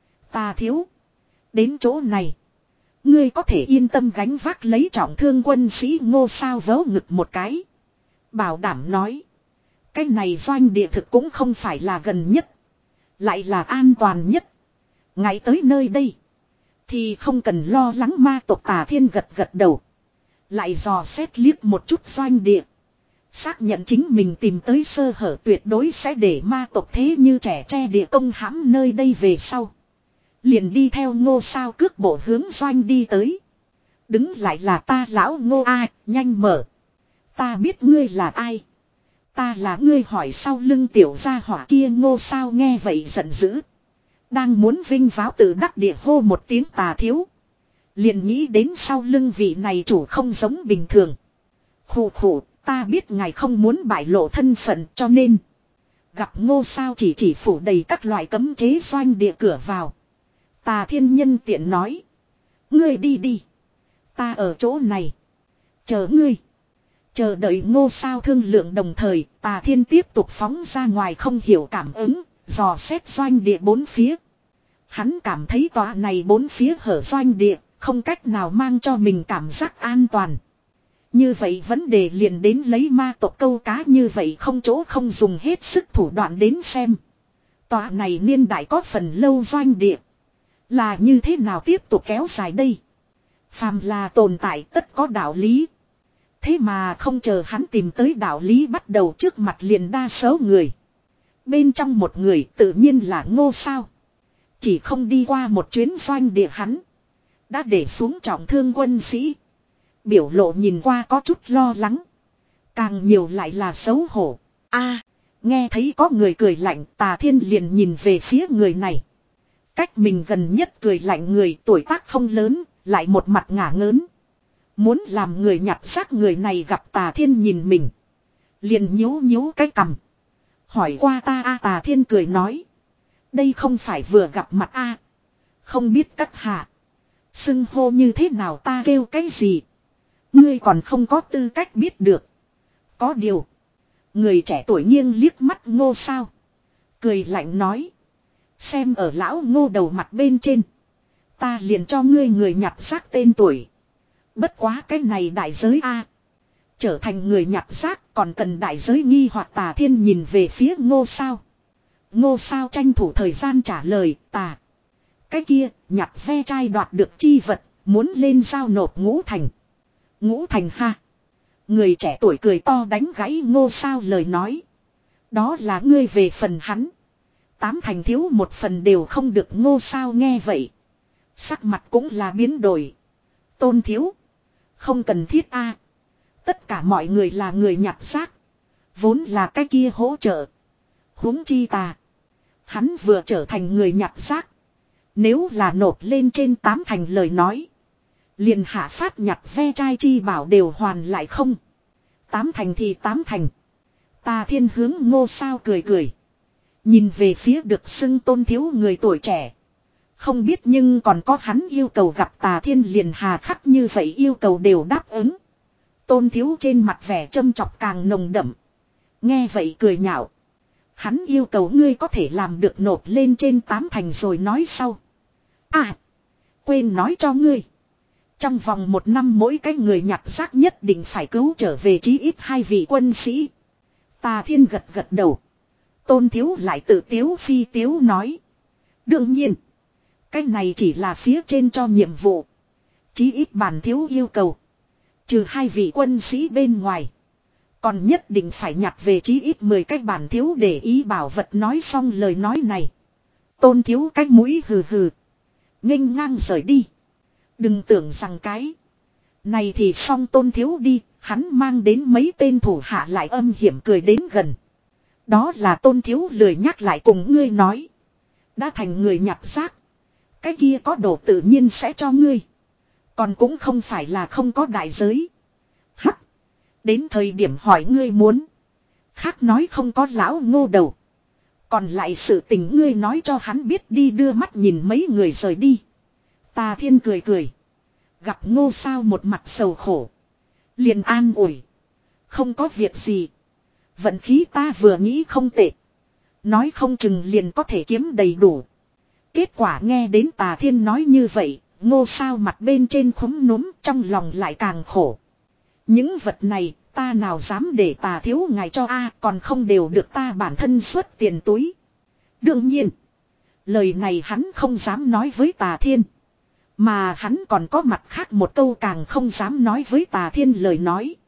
Tà thiếu. Đến chỗ này. Ngươi có thể yên tâm gánh vác lấy trọng thương quân sĩ Ngô Sao vớ ngực một cái. Bảo đảm nói. Cái này doanh địa thực cũng không phải là gần nhất. Lại là an toàn nhất. Ngay tới nơi đây. Thì không cần lo lắng ma tộc Tà Thiên gật gật đầu. Lại dò xét liếc một chút doanh địa. Xác nhận chính mình tìm tới sơ hở tuyệt đối sẽ để ma tộc thế như trẻ tre địa công hãm nơi đây về sau. Liền đi theo Ngô Sao cước bộ hướng doanh đi tới. Đứng lại là ta lão Ngô a, nhanh mở. Ta biết ngươi là ai. Ta là ngươi hỏi sau lưng tiểu gia hỏa kia Ngô Sao nghe vậy giận dữ. Đang muốn vinh váo tự đắc địa hô một tiếng Tà thiếu. Liền nghĩ đến sau lưng vị này chủ không giống bình thường. Khủ khủ, ta biết ngài không muốn bại lộ thân phận cho nên. Gặp Ngô Sao chỉ chỉ phủ đầy các loại cấm chế doanh địa cửa vào. Tà Thiên nhân tiện nói. Ngươi đi đi. Ta ở chỗ này. Chờ ngươi. Chờ đợi Ngô Sao thương lượng đồng thời, Tà Thiên tiếp tục phóng ra ngoài không hiểu cảm ứng, dò xét doanh địa bốn phía. Hắn cảm thấy tòa này bốn phía hở doanh địa, không cách nào mang cho mình cảm giác an toàn. Như vậy vấn đề liền đến lấy ma tộc câu cá như vậy không chỗ không dùng hết sức thủ đoạn đến xem. Tòa này niên đại có phần lâu doanh địa. Là như thế nào tiếp tục kéo dài đây? Phàm là tồn tại tất có đạo lý. Thế mà không chờ hắn tìm tới đạo lý bắt đầu trước mặt liền đa số người. Bên trong một người tự nhiên là Ngô Sao. Chỉ không đi qua một chuyến doanh địa hắn. Đã để xuống trọng thương quân sĩ. Biểu lộ nhìn qua có chút lo lắng. Càng nhiều lại là xấu hổ. A, nghe thấy có người cười lạnh Tà Thiên liền nhìn về phía người này. Cách mình gần nhất cười lạnh người tuổi tác không lớn, lại một mặt ngả ngớn. Muốn làm người nhặt xác người này gặp Tà Thiên nhìn mình. Liền nhíu nhíu cái cằm. Hỏi qua ta a Tà Thiên cười nói. Đây không phải vừa gặp mặt a Không biết các hạ. Xưng hô như thế nào ta kêu cái gì. Ngươi còn không có tư cách biết được. Có điều. Người trẻ tuổi nghiêng liếc mắt Ngô Sao. Cười lạnh nói. Xem ở lão Ngô đầu mặt bên trên. Ta liền cho ngươi người nhặt xác tên tuổi. Bất quá cái này đại giới a Trở thành người nhặt xác còn cần đại giới nghi hoặc Tà Thiên nhìn về phía Ngô Sao. Ngô Sao tranh thủ thời gian trả lời tà. Cái kia nhặt ve chai đoạt được chi vật. Muốn lên giao nộp Ngũ Thành. Ngũ Thành ha. Người trẻ tuổi cười to đánh gãy Ngô Sao lời nói. Đó là ngươi về phần hắn. Tám thành thiếu một phần đều không được Ngô Sao nghe vậy. Sắc mặt cũng là biến đổi. Tôn thiếu. Không cần thiết a Tất cả mọi người là người nhặt xác. Vốn là cái kia hỗ trợ. Huống chi tà. Hắn vừa trở thành người nhặt xác. Nếu là nộp lên trên tám thành lời nói. Liền hạ phát nhặt ve chai chi bảo đều hoàn lại không. Tám thành thì tám thành. Tà Thiên hướng Ngô Sao cười cười. Nhìn về phía được xưng tôn thiếu người tuổi trẻ. Không biết nhưng còn có hắn yêu cầu gặp Tà Thiên liền hà khắc như vậy yêu cầu đều đáp ứng. Tôn thiếu trên mặt vẻ châm chọc càng nồng đậm. Nghe vậy cười nhạo. Hắn yêu cầu ngươi có thể làm được nộp lên trên tám thành rồi nói sau. À. Quên nói cho ngươi. Trong vòng một năm mỗi cái người nhặt xác nhất định phải cứu trở về chí ít hai vị quân sĩ. Tà Thiên gật gật đầu. Tôn thiếu lại tự tiếu phi tiếu nói. Đương nhiên. Cái này chỉ là phía trên cho nhiệm vụ. Chí ít bản thiếu yêu cầu. Trừ hai vị quân sĩ bên ngoài. Còn nhất định phải nhặt về chí ít mười cái bản thiếu để ý bảo vật nói xong lời nói này. Tôn thiếu cái mũi hừ hừ. Nghênh ngang rời đi. Đừng tưởng rằng cái. Này thì xong tôn thiếu đi. Hắn mang đến mấy tên thủ hạ lại âm hiểm cười đến gần. Đó là tôn thiếu lười nhắc lại cùng ngươi nói. Đã thành người nhặt xác. Cái kia có đồ tự nhiên sẽ cho ngươi. Còn cũng không phải là không có đại giới. Hắc. Đến thời điểm hỏi ngươi muốn. Khác nói không có lão Ngô đầu. Còn lại sự tình ngươi nói cho hắn biết đi đưa mắt nhìn mấy người rời đi. Tà Thiên cười cười. Gặp Ngô Sao một mặt sầu khổ. Liền an ủi. Không có việc gì. Vận khí ta vừa nghĩ không tệ. Nói không chừng liền có thể kiếm đầy đủ. Kết quả nghe đến Tà Thiên nói như vậy, Ngô Sao mặt bên trên khúm núm, trong lòng lại càng khổ. Những vật này ta nào dám để Tà thiếu ngài cho a, còn không đều được ta bản thân xuất tiền túi. Đương nhiên, lời này hắn không dám nói với Tà Thiên. Mà hắn còn có mặt khác một câu càng không dám nói với Tà Thiên lời nói.